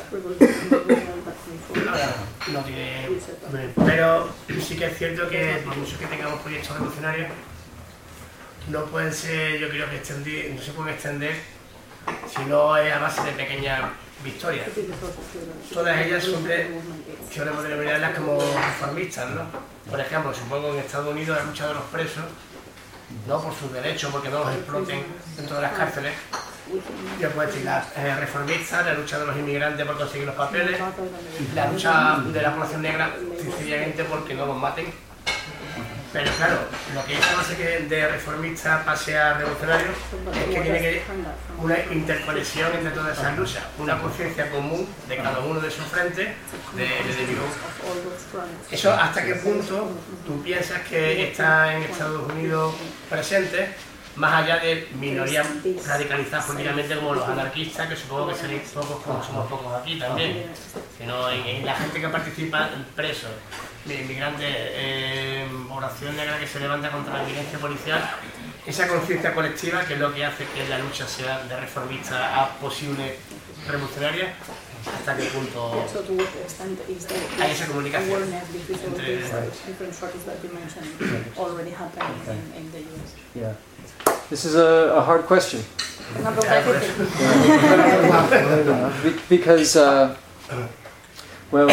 No tiene, pero sí que es cierto que por mucho que tengamos proyectos revolucionarios, no pueden ser, yo creo que no se pueden extender si no es a base de pequeñas victorias. Todas ellas siempre solemos denominarlas como reformistas, ¿no? Por ejemplo, supongo en Estados Unidos la lucha de los presos, no por sus derechos, porque no los exploten dentro de las cárceles. Yo puedo decir la reformista, la lucha de los inmigrantes por conseguir los papeles, la lucha de la población negra sencillamente porque no los maten. Pero claro, lo que hace que de reformista pase a revolucionario es que tiene que una interconexión entre todas esas luchas, una conciencia común de cada uno de sus frentes de enemigo. Eso hasta qué punto tú piensas que está en Estados Unidos presente, más allá de minorías radicalizadas políticamente como los anarquistas, que supongo que seréis pocos como somos pocos aquí también, sino en la gente que participa, presos, inmigrantes, población negra que se levanta contra la violencia policial, esa conciencia colectiva que es lo que hace que la lucha sea de reformista a posible revolucionaria. ¿Hasta qué punto hay esa comunicación entre Yeah. This is a hard question. Because, well,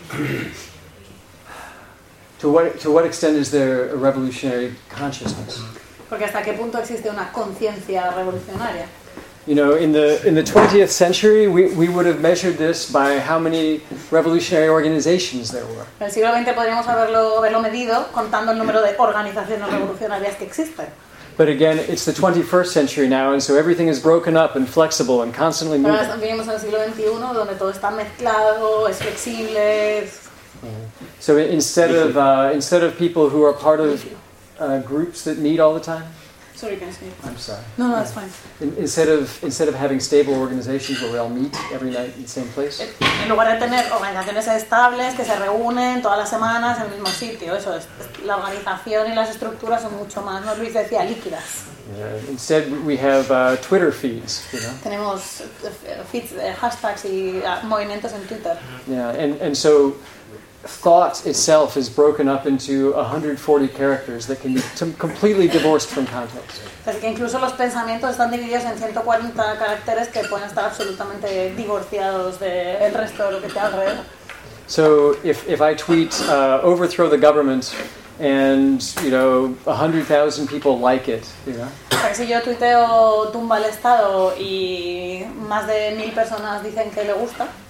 to what extent is there a revolutionary consciousness? Porque hasta qué punto existe una conciencia revolucionaria. You know, in the 20th century, we would have measured this by how many revolutionary organizations there were. En el siglo XX podríamos haberlo medido contando el número de organizaciones revolucionarias que existen. But again, it's the 21st century now, and so everything is broken up and flexible and constantly moving. Ahora vivimos en el siglo XXI, donde todo está mezclado, es flexible. So instead of people who are part of groups that meet all the time. Sorry, can I say? I'm sorry. No, that's fine. Instead of having stable organizations where we all meet every night in the same place. En lugar de tener organizaciones estables que se reúnen todas las semanas en el mismo sitio, eso es, la organización y las estructuras son mucho más, ¿no? Luis decía, líquidas. Instead, we have Twitter feeds. You know? Tenemos feeds, hashtags y movimientos en Twitter. Yeah, and so thought itself is broken up into 140 characters that can be completely divorced from context. Así que incluso los pensamientos están divididos en 140 caracteres que pueden estar absolutamente divorciados del resto de lo que está alrededor. So if I tweet overthrow the government and 100,000 people like it, you know. O sea, que si yo tuiteo tumba el Estado y más de 1000 personas dicen que le gusta.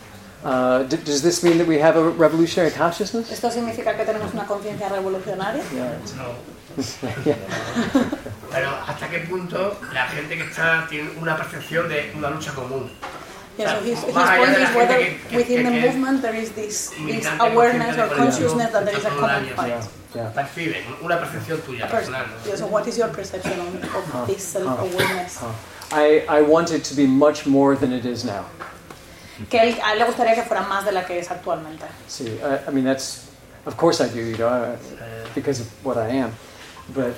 Does this mean that we have a revolutionary consciousness? ¿Esto significa que tenemos una conciencia revolucionaria? No. Pero ¿hasta qué punto la gente que está tiene una percepción de una lucha común? Yeah, so his point is whether within the movement there is this awareness or consciousness that there is a common fight. Perciben una percepción tuya personal. Yeah, so what is your perception of this self-awareness? I want it to be much more than it is now. Que a él le gustaría que fuera más de la que es actualmente. See, I mean that's, of course I do, you know, because of what I am. But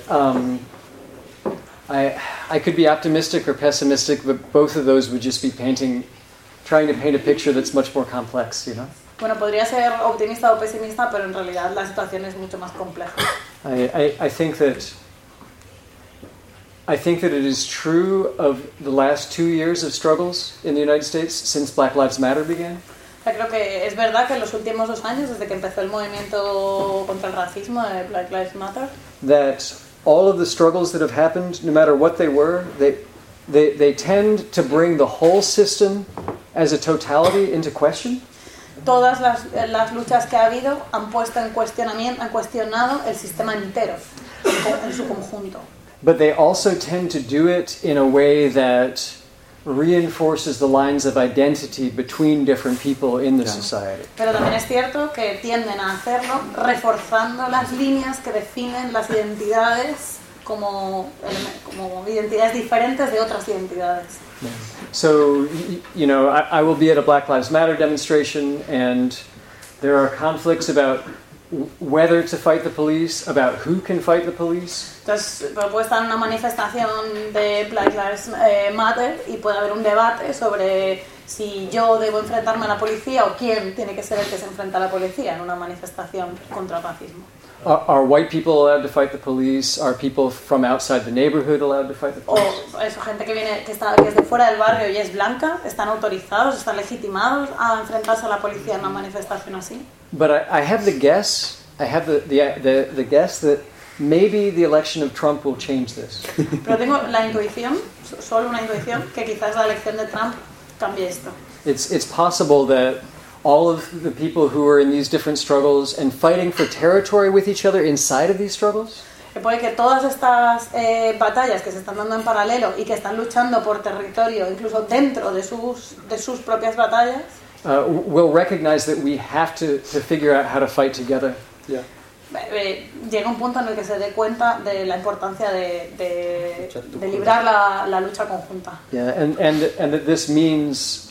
I could be optimistic or pessimistic, but both of those would just be trying to paint a picture that's much more complex, you know. Bueno, podría ser optimista o pesimista, pero en realidad la situación es mucho más compleja. I think that it is true of the last 2 years of struggles in the United States since Black Lives Matter began. Creo que es verdad que en los últimos 2 años, desde que empezó el movimiento contra el racismo de Black Lives Matter, that all of the struggles that have happened, no matter what they were, they tend to bring the whole system as a totality into question. Todas las luchas que ha habido han puesto en cuestionado el sistema entero, en su conjunto. But they also tend to do it in a way that reinforces the lines of identity between different people in the society. Pero también es cierto que tienden a hacerlo reforzando las líneas que definen las identidades como identidades diferentes de otras identidades. So, you know, I will be at a Black Lives Matter demonstration and there are conflicts about whether to fight the police, about who can fight the police. Entonces, puede estar en una manifestación de Black Lives Matter y puede haber un debate sobre si yo debo enfrentarme a la policía o quién tiene que ser el que se enfrenta a la policía en una manifestación contra el racismo. Are white people allowed to fight the police? Are people from outside the neighborhood allowed to fight the police? O eso, gente que es de fuera del barrio y es blanca, ¿están autorizados, están legitimados a enfrentarse a la policía en una manifestación así? But I have the guess, the guess that maybe the election of Trump will change this. Pero tengo la intuición, solo una intuición, que quizás la elección de Trump cambie esto. It's possible that all of the people who are in these different struggles and fighting for territory with each other inside of these struggles, que puede que todas estas batallas que se están dando en paralelo y que están luchando por territorio incluso dentro de sus propias batallas, will recognize that we have to figure out how to fight together. Yeah. Llega un punto en el que se dé cuenta de la importancia de librar la lucha conjunta. Yeah, and that this means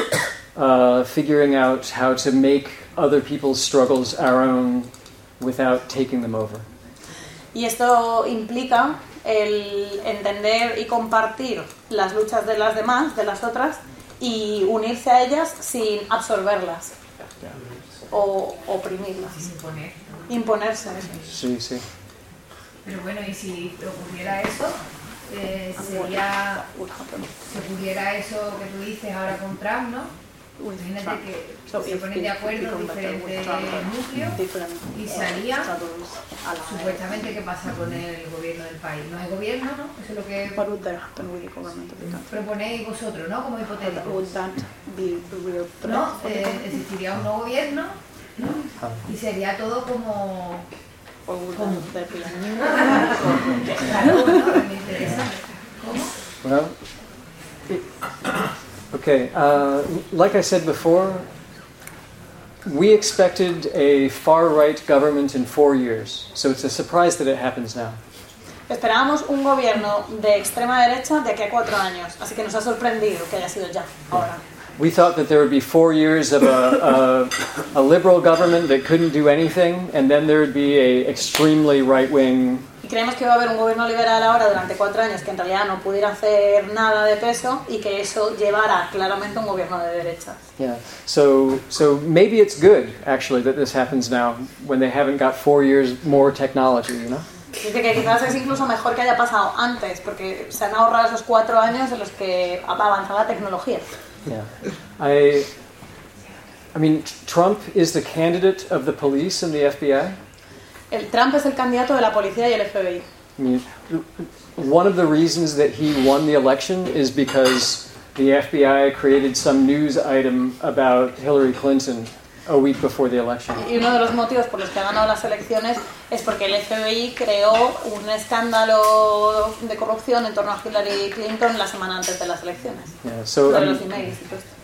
figuring out how to make other people's struggles our own without taking them over. Y esto implica el entender y compartir las luchas de las demás, de las otras, y unirse a ellas sin absorberlas o oprimirlas. Imponerse. Sí, sí. Pero bueno, y si ocurriera eso, se pudiera eso que tú dices ahora con Trump, ¿no? Imagínate que se ponen de acuerdo diferentes núcleos y se alían. Supuestamente, ¿qué pasa con el gobierno del país? No hay gobierno, ¿no? Eso es lo que proponéis vosotros, ¿no? Como hipotético. ¿No? Existiría un nuevo gobierno, ¿no? Y sería todo como... Claro, ¿no? Me interesa. ¿Cómo? Well, okay, like I said before, we expected a far-right government in 4 years, so it's a surprise that it happens now. Esperábamos un gobierno de extrema derecha de aquí a 4 años, así que nos ha sorprendido que haya sido ya, ahora. We thought that there would be 4 years of a liberal government that couldn't do anything, and then there would be a extremely right-wing. Y creemos que iba a haber un gobierno liberal ahora durante 4 años que en realidad no pudiera hacer nada de peso y que eso llevara claramente a un gobierno de derechas. Yeah. So maybe it's good actually that this happens now when they haven't got 4 years more technology, you know? Dice que quizás es incluso mejor que haya pasado antes porque se han ahorrado esos 4 años en los que avanzaba la tecnología. Yeah. I mean, Trump is the candidate of the police and the FBI. El Trump es el candidato de la policía y el FBI. I mean, one of the reasons that he won the election is because the FBI created some news item about Hillary Clinton a week before the election. Y uno de los motivos por los que ha ganado las elecciones es porque el FBI creó un escándalo de corrupción en torno a Hillary Clinton la semana antes de las elecciones. Yeah, so de los emails y todo esto.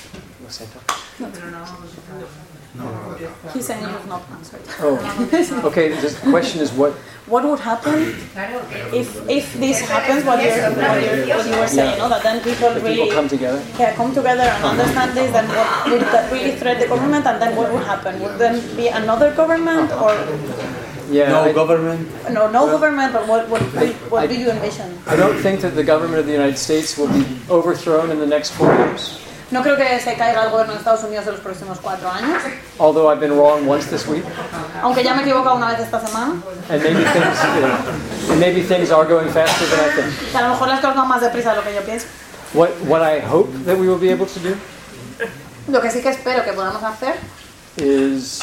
No. He's saying you've not answered. Oh, okay. The question is what would happen if this happens? What you were saying, no? That then people really come together. Yeah, come together and understand this. Then what would that really threat the government? And then what would happen? Would then be another government or? Yeah, no government. No government. But what do you envision? I don't think that the government of the United States will be overthrown in the next 4 years. No creo que se caiga el gobierno de Estados Unidos en los próximos 4 años. Although I've been wrong once this week. Aunque ya me he equivocado una vez esta semana. And maybe things are going faster than I think. Que a lo mejor las cosas van más deprisa de lo que yo pienso. What I hope that we will be able to do. Lo que sí que espero que podamos hacer. Is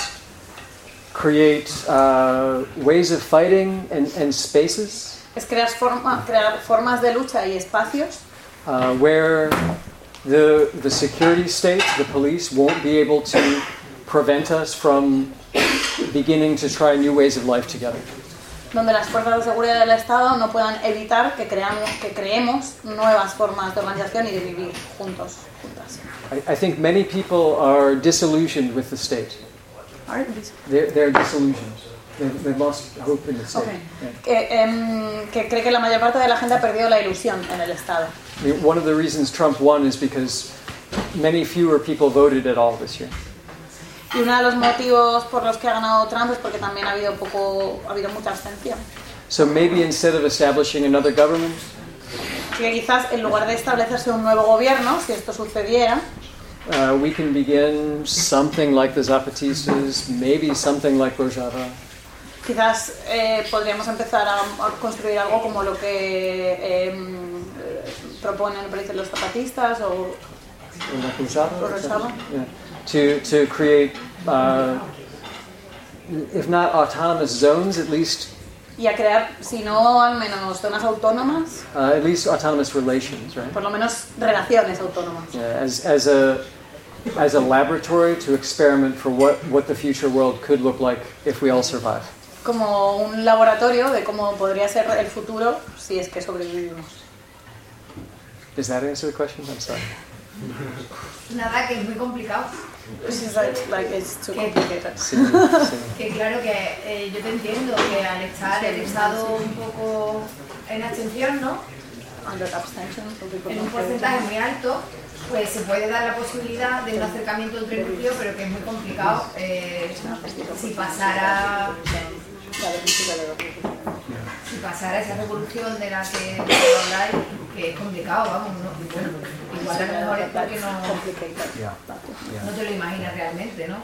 create ways of fighting and spaces. Es crear formas de lucha y espacios. Where the security state, the police, won't be able to prevent us from beginning to try new ways of life together. Donde las fuerzas de seguridad del Estado no puedan evitar que creemos nuevas formas de organización y de vivir juntas. I think many people are disillusioned with the state. They're disillusioned. They've lost hope in the state. Okay. Que cree que la mayor parte de la gente ha perdido la ilusión en el Estado. I mean, one of the reasons Trump won is because many fewer people voted at all this year. Y uno de los motivos por los que ha ganado Trump es porque también ha habido mucha abstención. So maybe instead of establishing another government, que quizás en lugar de establecerse un nuevo gobierno, si esto sucediera, we can begin something like the Zapatistas, maybe something like Rojava. Quizás podríamos empezar a construir algo como lo que proponen los zapatistas o Rojava. Yeah. To create, if not autonomous zones, at least. Y a crear, si no al menos zonas autónomas. At least autonomous relations, right? Por lo menos relaciones autónomas. Yeah, as a laboratory to experiment for what the future world could look like if we all survive. Como un laboratorio de cómo podría ser el futuro si es que sobrevivimos. Does that answer the question? I'm sorry. Nada, que es muy complicado. This is like it's too complicated. Sí. Que claro que yo te entiendo que al estar el Estado un poco en abstención, ¿no? Under abstention, en un porcentaje muy alto, pues se puede dar la posibilidad de un acercamiento entre núcleos, pero que es muy complicado si pasara esa revolución de la que habláis, que es complicado, vamos, ¿no? Bueno, igual a lo mejor es porque no te lo imaginas realmente, ¿no?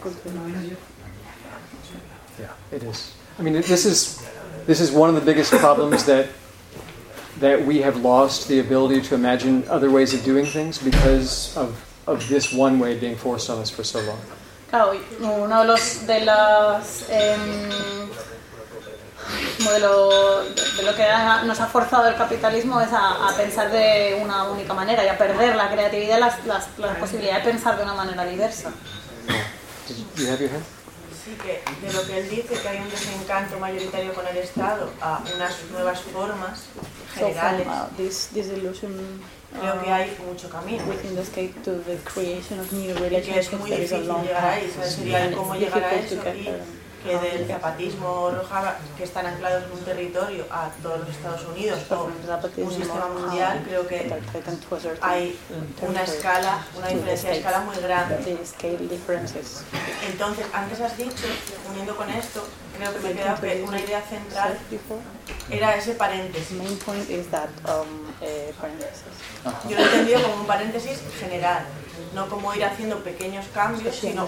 Yeah, it is. I mean, this is one of the biggest problems that we have lost the ability to imagine other ways of doing things because of this one way being forced on us for so long. Claro, uno de los de lo que nos ha forzado el capitalismo es a pensar de una única manera y a perder la creatividad y la posibilidad de pensar de una manera diversa. You have your hand? Sí, que de lo que él dice, que hay un desencanto mayoritario con el Estado a unas nuevas formas generales. Creo que hay mucho camino. Que es muy difícil llegar ahí, ¿sabes? Sería cómo llegar a eso y que del zapatismo o Rojava, que están anclados en un territorio, a todos los Estados Unidos o un sistema mundial, creo que hay una diferencia de escala muy grande. Entonces, antes has dicho, uniendo con esto, creo que me queda que una idea central era ese paréntesis. Yo lo he entendido como un paréntesis general, no como ir haciendo pequeños cambios, sino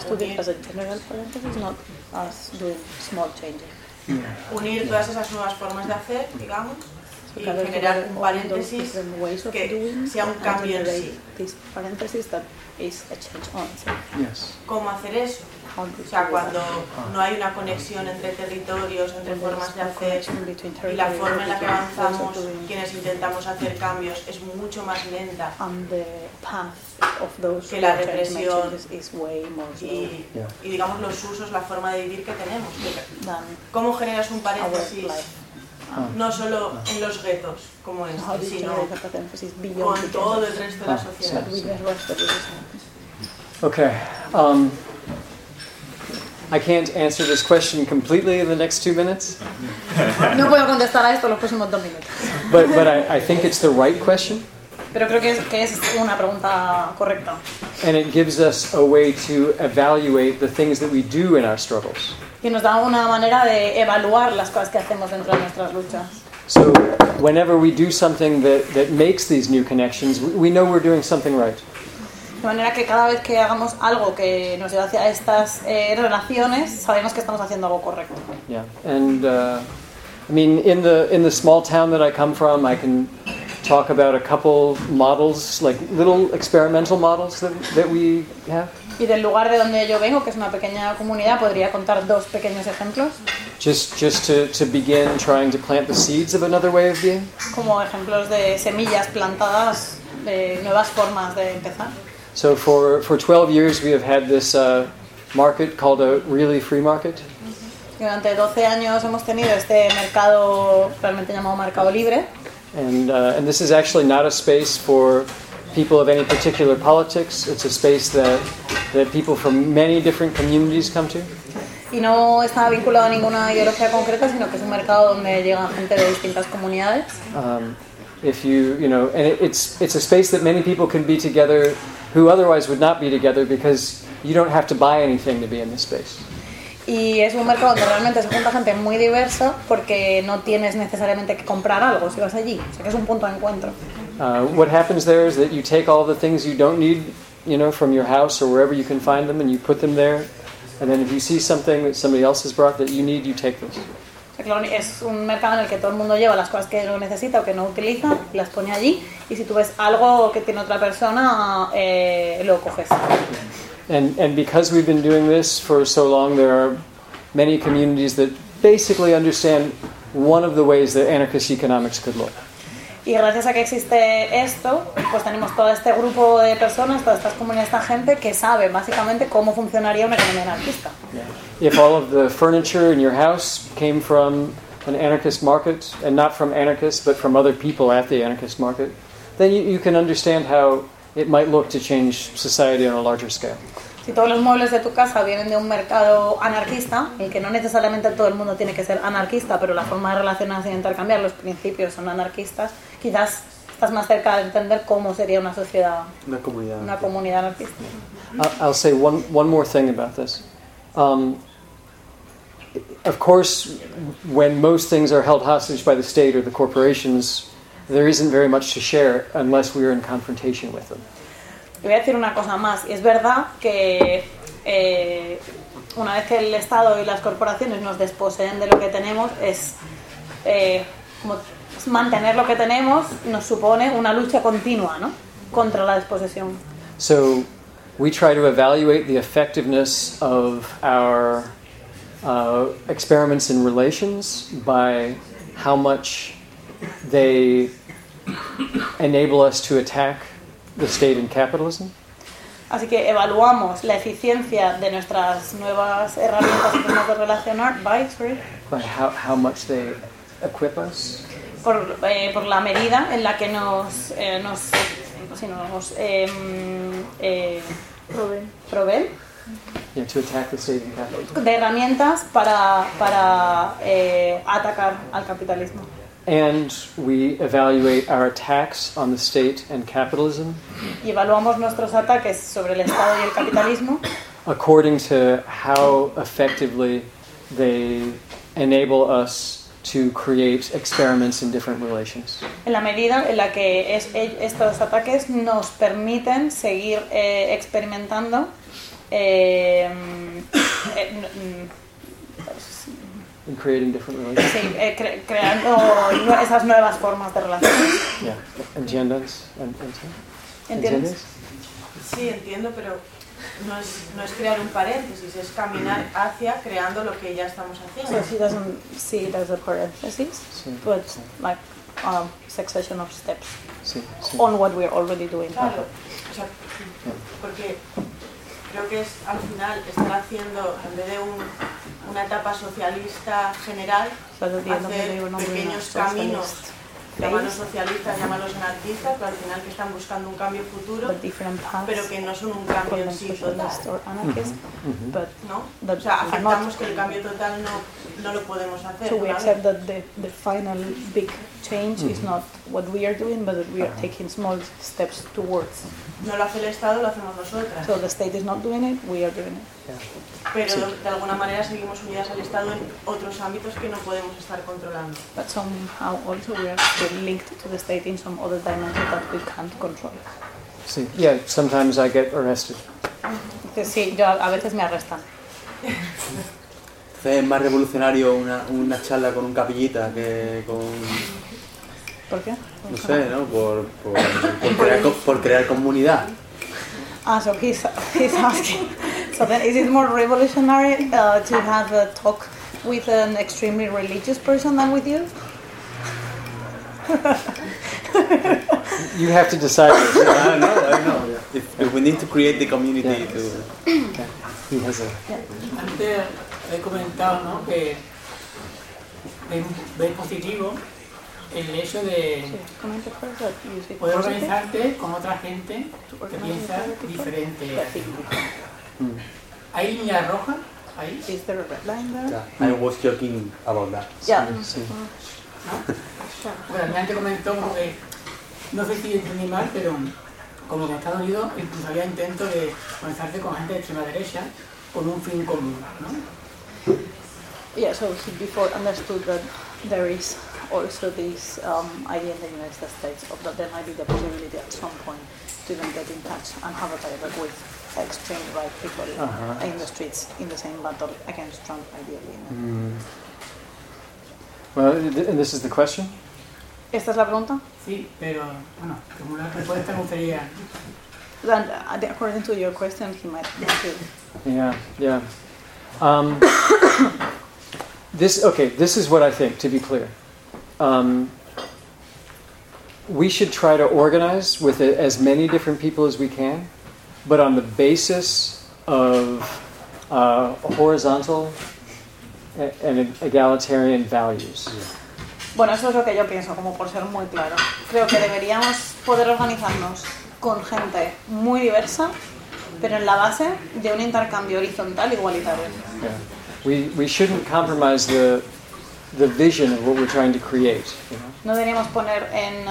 unir todas esas nuevas formas de hacer, digamos, y generar un paréntesis que sea un cambio en sí. ¿Cómo hacer eso? O sea, cuando no hay una conexión entre territorios, entre formas de hacer, y la forma en la que avanzamos, quienes intentamos hacer cambios, es mucho más lenta que la represión y digamos los usos, la forma de vivir que tenemos. ¿Cómo generas un paréntesis? No solo en los guetos, como es, sino con todo el resto de la sociedad. Okay. I can't answer this question completely in the next 2 minutes. No puedo contestar a esto los próximos 2 minutos. But I think it's the right question. Pero creo que es una pregunta correcta. And it gives us a way to evaluate the things that we do in our struggles. Y nos da una manera de evaluar las cosas que hacemos dentro de nuestras luchas. So whenever we do something that makes these new connections, we know we're doing something right. De manera que cada vez que hagamos algo que nos lleva hacia estas relaciones, sabemos que estamos haciendo algo correcto. Yeah, and I mean, in the small town that I come from, I can talk about a couple models, like little experimental models that we have. Y del lugar de donde yo vengo, que es una pequeña comunidad, podría contar 2 pequeños ejemplos. Just to begin trying to plant the seeds of another way of being. Como ejemplos de semillas plantadas, de nuevas formas de empezar. So for 12 years we have had this market called a really free market. Durante 12 años hemos tenido este mercado realmente llamado mercado libre. And this is actually not a space for people of any particular politics. It's a space that people from many different communities come to. Y no está vinculado a ninguna ideología concreta, sino que es un mercado donde llega gente de distintas comunidades. If you know, and it's a space that many people can be together who otherwise would not be together because you don't have to buy anything to be in this space. Y es un mercado donde realmente se junta gente muy diversa porque no tienes necesariamente que comprar algo si vas allí. O sea que es un punto de encuentro. What happens there is that you take all the things you don't need, you know, from your house or wherever you can find them, and you put them there. And then if you see something that somebody else has brought that you need, you take those. Es un mercado en el que todo el mundo lleva las cosas que no necesita o que no utiliza, las pone allí, y si tú ves algo que tiene otra persona, lo coges. And because we've been doing this for so long, there are many communities that basically understand one of the ways that anarchist economics could look. Y gracias a que existe esto, pues tenemos todo este grupo de personas, todas estas comunidades, esta gente que sabe básicamente cómo funcionaría una economía anarquista. Yeah. If all of the furniture in your house came from an anarchist market, and not from anarchists, but from other people at the anarchist market, then you can understand how it might look to change society on a larger scale. Si todos los muebles de tu casa vienen de un mercado anarquista, en que no necesariamente todo el mundo tiene que ser anarquista, pero la forma de relacionarse y intercambiar los principios son anarquistas, quizás estás más cerca de entender cómo sería una sociedad, una comunidad anarquista. I'll say one more thing about this. Of course, when most things are held hostage by the state or the corporations, there isn't very much to share unless we are in confrontation with them. Y voy a decir una cosa más, y es verdad que una vez que el Estado y las corporaciones nos desposeen de lo que tenemos, mantener lo que tenemos nos supone una lucha continua, ¿no?, contra la desposesión. So we try to evaluate the effectiveness of our experiments in relations by how much they enable us to attack the state and capitalism. Así que evaluamos la eficiencia de nuestras nuevas herramientas y formas de relacionar by how much they equip us. Por la medida en la que nos proveen To attack the state and capitalism. De herramientas para atacar al capitalismo. And we evaluate our attacks on the state and capitalism. Y evaluamos nuestros ataques sobre el Estado y el capitalismo according to how effectively they enable us to create experiments in different relations. En la medida en la que estos ataques nos permiten seguir experimentando In creating different relations. Sí, creando esas nuevas formas de relaciones. Yeah. ¿Entiendes? ¿Entiendes? Sí, entiendo, pero no es crear un paréntesis, es caminar hacia creando lo que ya estamos haciendo. So she doesn't see it as a parenthesis, but like a succession of steps on what we're already doing. Claro, o sea, porque creo que es al final estar haciendo, en vez de una etapa socialista general, hacer pequeños caminos, llamarlos socialistas, llamarlos anarquistas, pero al final que están buscando un cambio futuro, pero que no son un cambio en sí total. ¿No? O sea, aceptamos que el cambio total no lo podemos hacer. So we accept that the final big change is not what we are doing, but that we are taking small steps towards. No lo hace el Estado, lo hacemos nosotras. So the state is not doing it, we are doing it. Pero de alguna manera seguimos unidas al Estado en otros ámbitos que no podemos estar controlando. But somehow also we are still linked to the state in some other dimension that we can't control. Sí, yeah, sometimes I get arrested. Sí, yo a veces me arrestan. Es más revolucionario una charla con un capillita que con... ¿Por qué? No sé, ¿no? Por crear comunidad. So he's asking. So then, is it more revolutionary to have a talk with an extremely religious person than with you? You have to decide. I know. If we need to create the community to... Okay. He has a... Antes he comentado, ¿no? Que ve positivo el hecho de poder organizarte con otra gente que piensa diferente. ¿Hay línea roja ahí? Is there a red line there? Yeah, I was joking about that. Yeah. ¿No? Bueno, antes comentó que no sé si entendí mal, pero como que en Estados Unidos incluso había intentos de organizarse con gente de extrema derecha con un fin común, ¿no? Yeah, so he before understood that there is also this idea in the United States of that there might be the possibility at some point to even get in touch and have a dialogue with extreme right people in the streets in the same battle against Trump, ideally. Well, and this is the question? ¿Esta es la pregunta? Sí, pero bueno, como la respuesta me gustaría... And according to your question, he might want to... Yeah. This is what I think, to be clear. We should try to organize with as many different people as we can, but on the basis of horizontal and egalitarian values. Bueno, eso es lo que yo pienso, como por ser muy claro. Creo que deberíamos poder organizarnos con gente muy diversa, pero en la base de un intercambio horizontal igualitario. Yeah. We shouldn't compromise the vision of what we're trying to create. You know? No deberíamos poner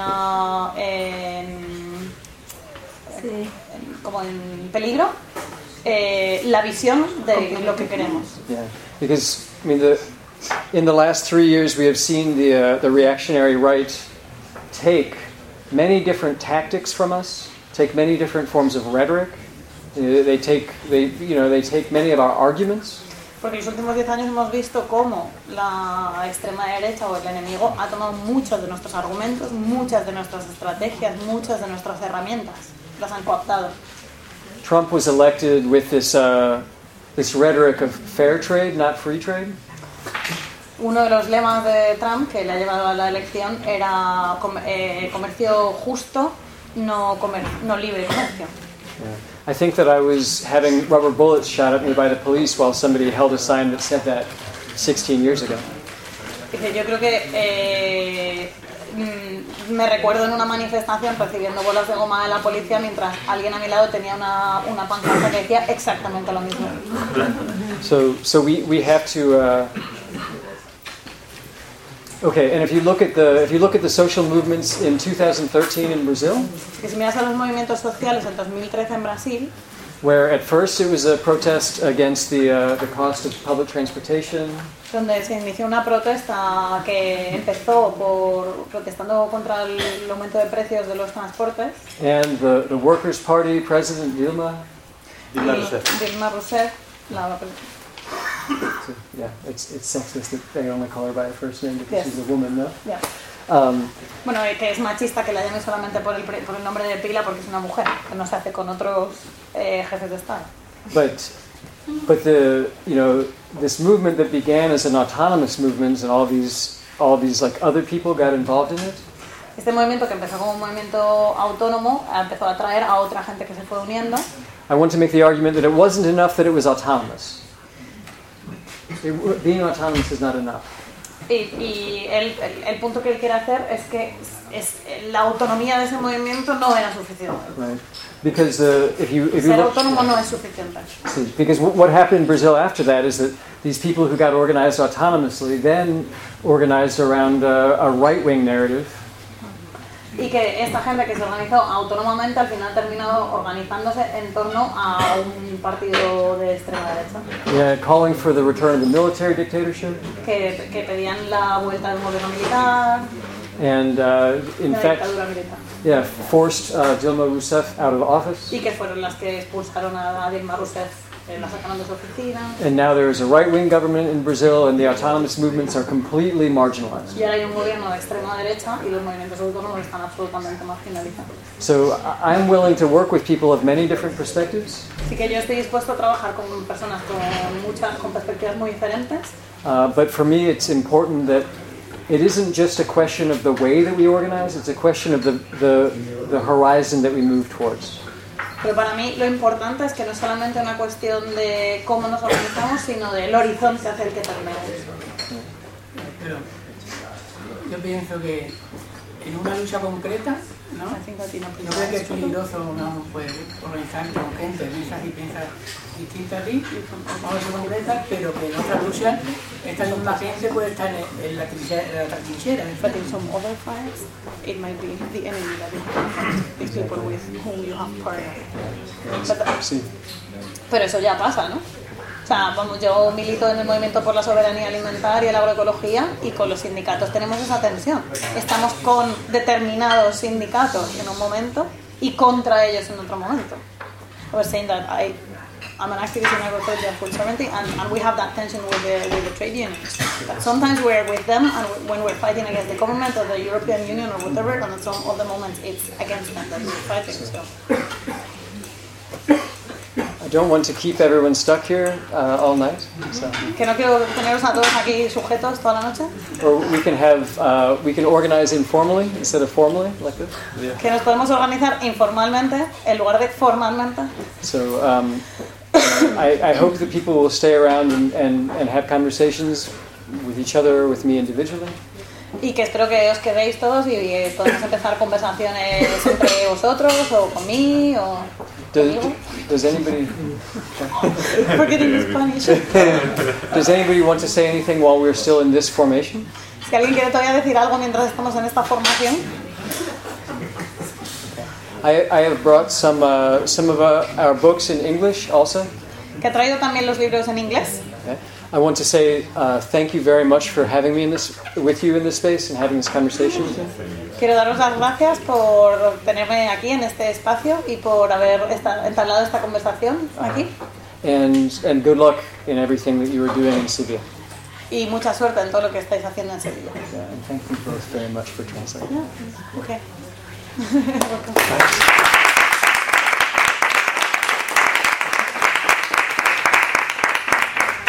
como en peligro la visión de lo que queremos. Yeah, because I mean in the last 3 years we have seen the reactionary right take many different tactics from us, take many different forms of rhetoric. They take many of our arguments. Porque en los últimos 10 años hemos visto cómo la extrema derecha o el enemigo ha tomado muchos de nuestros argumentos, muchas de nuestras estrategias, muchas de nuestras herramientas, las han cooptado. Trump was elected with this rhetoric of fair trade, not free trade. Uno de los lemas de Trump que le ha llevado a la elección era comercio justo, no libre comercio. Yeah. I think that I was having rubber bullets shot at me by the police while somebody held a sign that said that 16 years ago. Dice, yo creo que me recuerdo en una manifestación recibiendo bolas de goma de la policía mientras alguien a mi lado tenía una pancarta que decía exactamente lo mismo. So we have to. Okay, and if you look at the social movements in 2013 in Brazil, que si miras a los movimientos sociales en 2013 en Brasil, where at first it was a protest against the cost of public transportation, donde se inició una protesta que empezó protestando contra el aumento de precios de los transportes, and the Workers' Party president Dilma Rousseff, So, yeah, it's sexist that they only call her by her first name because she's a woman, no? Yeah. Bueno, que es machista que la llame solamente por el nombre de pila porque es una mujer, que no se hace con otros jefes de Estado. But this movement that began as an autonomous movement, and all these like other people got involved in it. Este movimiento que empezó como un movimiento autónomo empezó a atraer a otra gente que se fue uniendo. I want to make the argument that it wasn't enough that it was autonomous. Being autonomous is not enough. Y el punto que él quiere hacer es que la autonomía de ese movimiento no era suficiente. Right. Because if you Ser autónomo no es suficiente. See, because what happened in Brazil after that is that these people who got organized autonomously then organized around a right-wing narrative. Y que esta gente que se organizó autónomamente al final terminó organizándose en torno a un partido de extrema derecha. Yeah, calling for the return of the military dictatorship. Que pedían la vuelta de un gobierno militar. And in fact, yeah, forced Dilma Rousseff out of office. Y que fueron las que expulsaron a Dilma Rousseff, la sacaron de su oficina. And now there is a right-wing government in Brazil, and the autonomous movements are completely marginalized. Y ahora hay un gobierno de extrema derecha y los movimientos autónomos están absolutamente marginalizados. So I'm willing to work with people of many different perspectives. Así que yo estoy dispuesto a trabajar con personas con perspectivas muy diferentes. But for me, it's important that it isn't just a question of the way that we organize; it's a question of the horizon that we move towards. Pero para mí lo importante es que no es solamente una cuestión de cómo nos organizamos, sino del horizonte hacia el que tendemos. Pero yo pienso que en una lucha concreta, ¿no? Yo creo que es peligroso, ¿no? Pues, organizar con gente, piensa distinta a ti, vamos a concretas, pero que en otra lucha esta misma gente puede estar en la trinchera. But in some other fights, it might be the enemy that is confronting these people with whom you have partnered. Sí. Pero eso ya pasa, ¿no? O sea, vamos, yo milito en el movimiento por la soberanía alimentaria y la agroecología, y con los sindicatos tenemos esa tensión. Estamos con determinados sindicatos en un momento y contra ellos en otro momento. I was saying that I'm an activist in agriculture and food sovereignty, and we have that tension with the trade unions. But sometimes we're with them, and when we're fighting against the government or the European Union or whatever, and at some other moments it's against them that we're fighting. So. I don't want to keep everyone stuck here all night. So. Que no quiero teneros a todos aquí sujetos toda la noche. Or we can organize informally instead of formally, like this. Yeah. Que nos podemos organizar informalmente en lugar de formalmente. So I hope that people will stay around and have conversations with each other, with me individually. Y que espero que os quedéis todos y podemos empezar conversaciones entre vosotros o con mí o conmigo. Does anybody? Forgetting Spanish. Does anybody want to say anything while we're still in this formation? Si alguien quiere todavía decir algo mientras estamos en esta formación. I have brought some of our books in English also. Que he traído también los libros en inglés. Okay. I want to say thank you very much for having me with you in this space and having this conversation with you. Quiero daros las gracias por tenerme aquí en este espacio y por haber entablado esta conversación aquí. And good luck in everything that you are doing in Sevilla. Y mucha suerte en todo lo que estáis haciendo en Sevilla. Yeah, and thank you both very much for translating. Yeah. Okay. Welcome.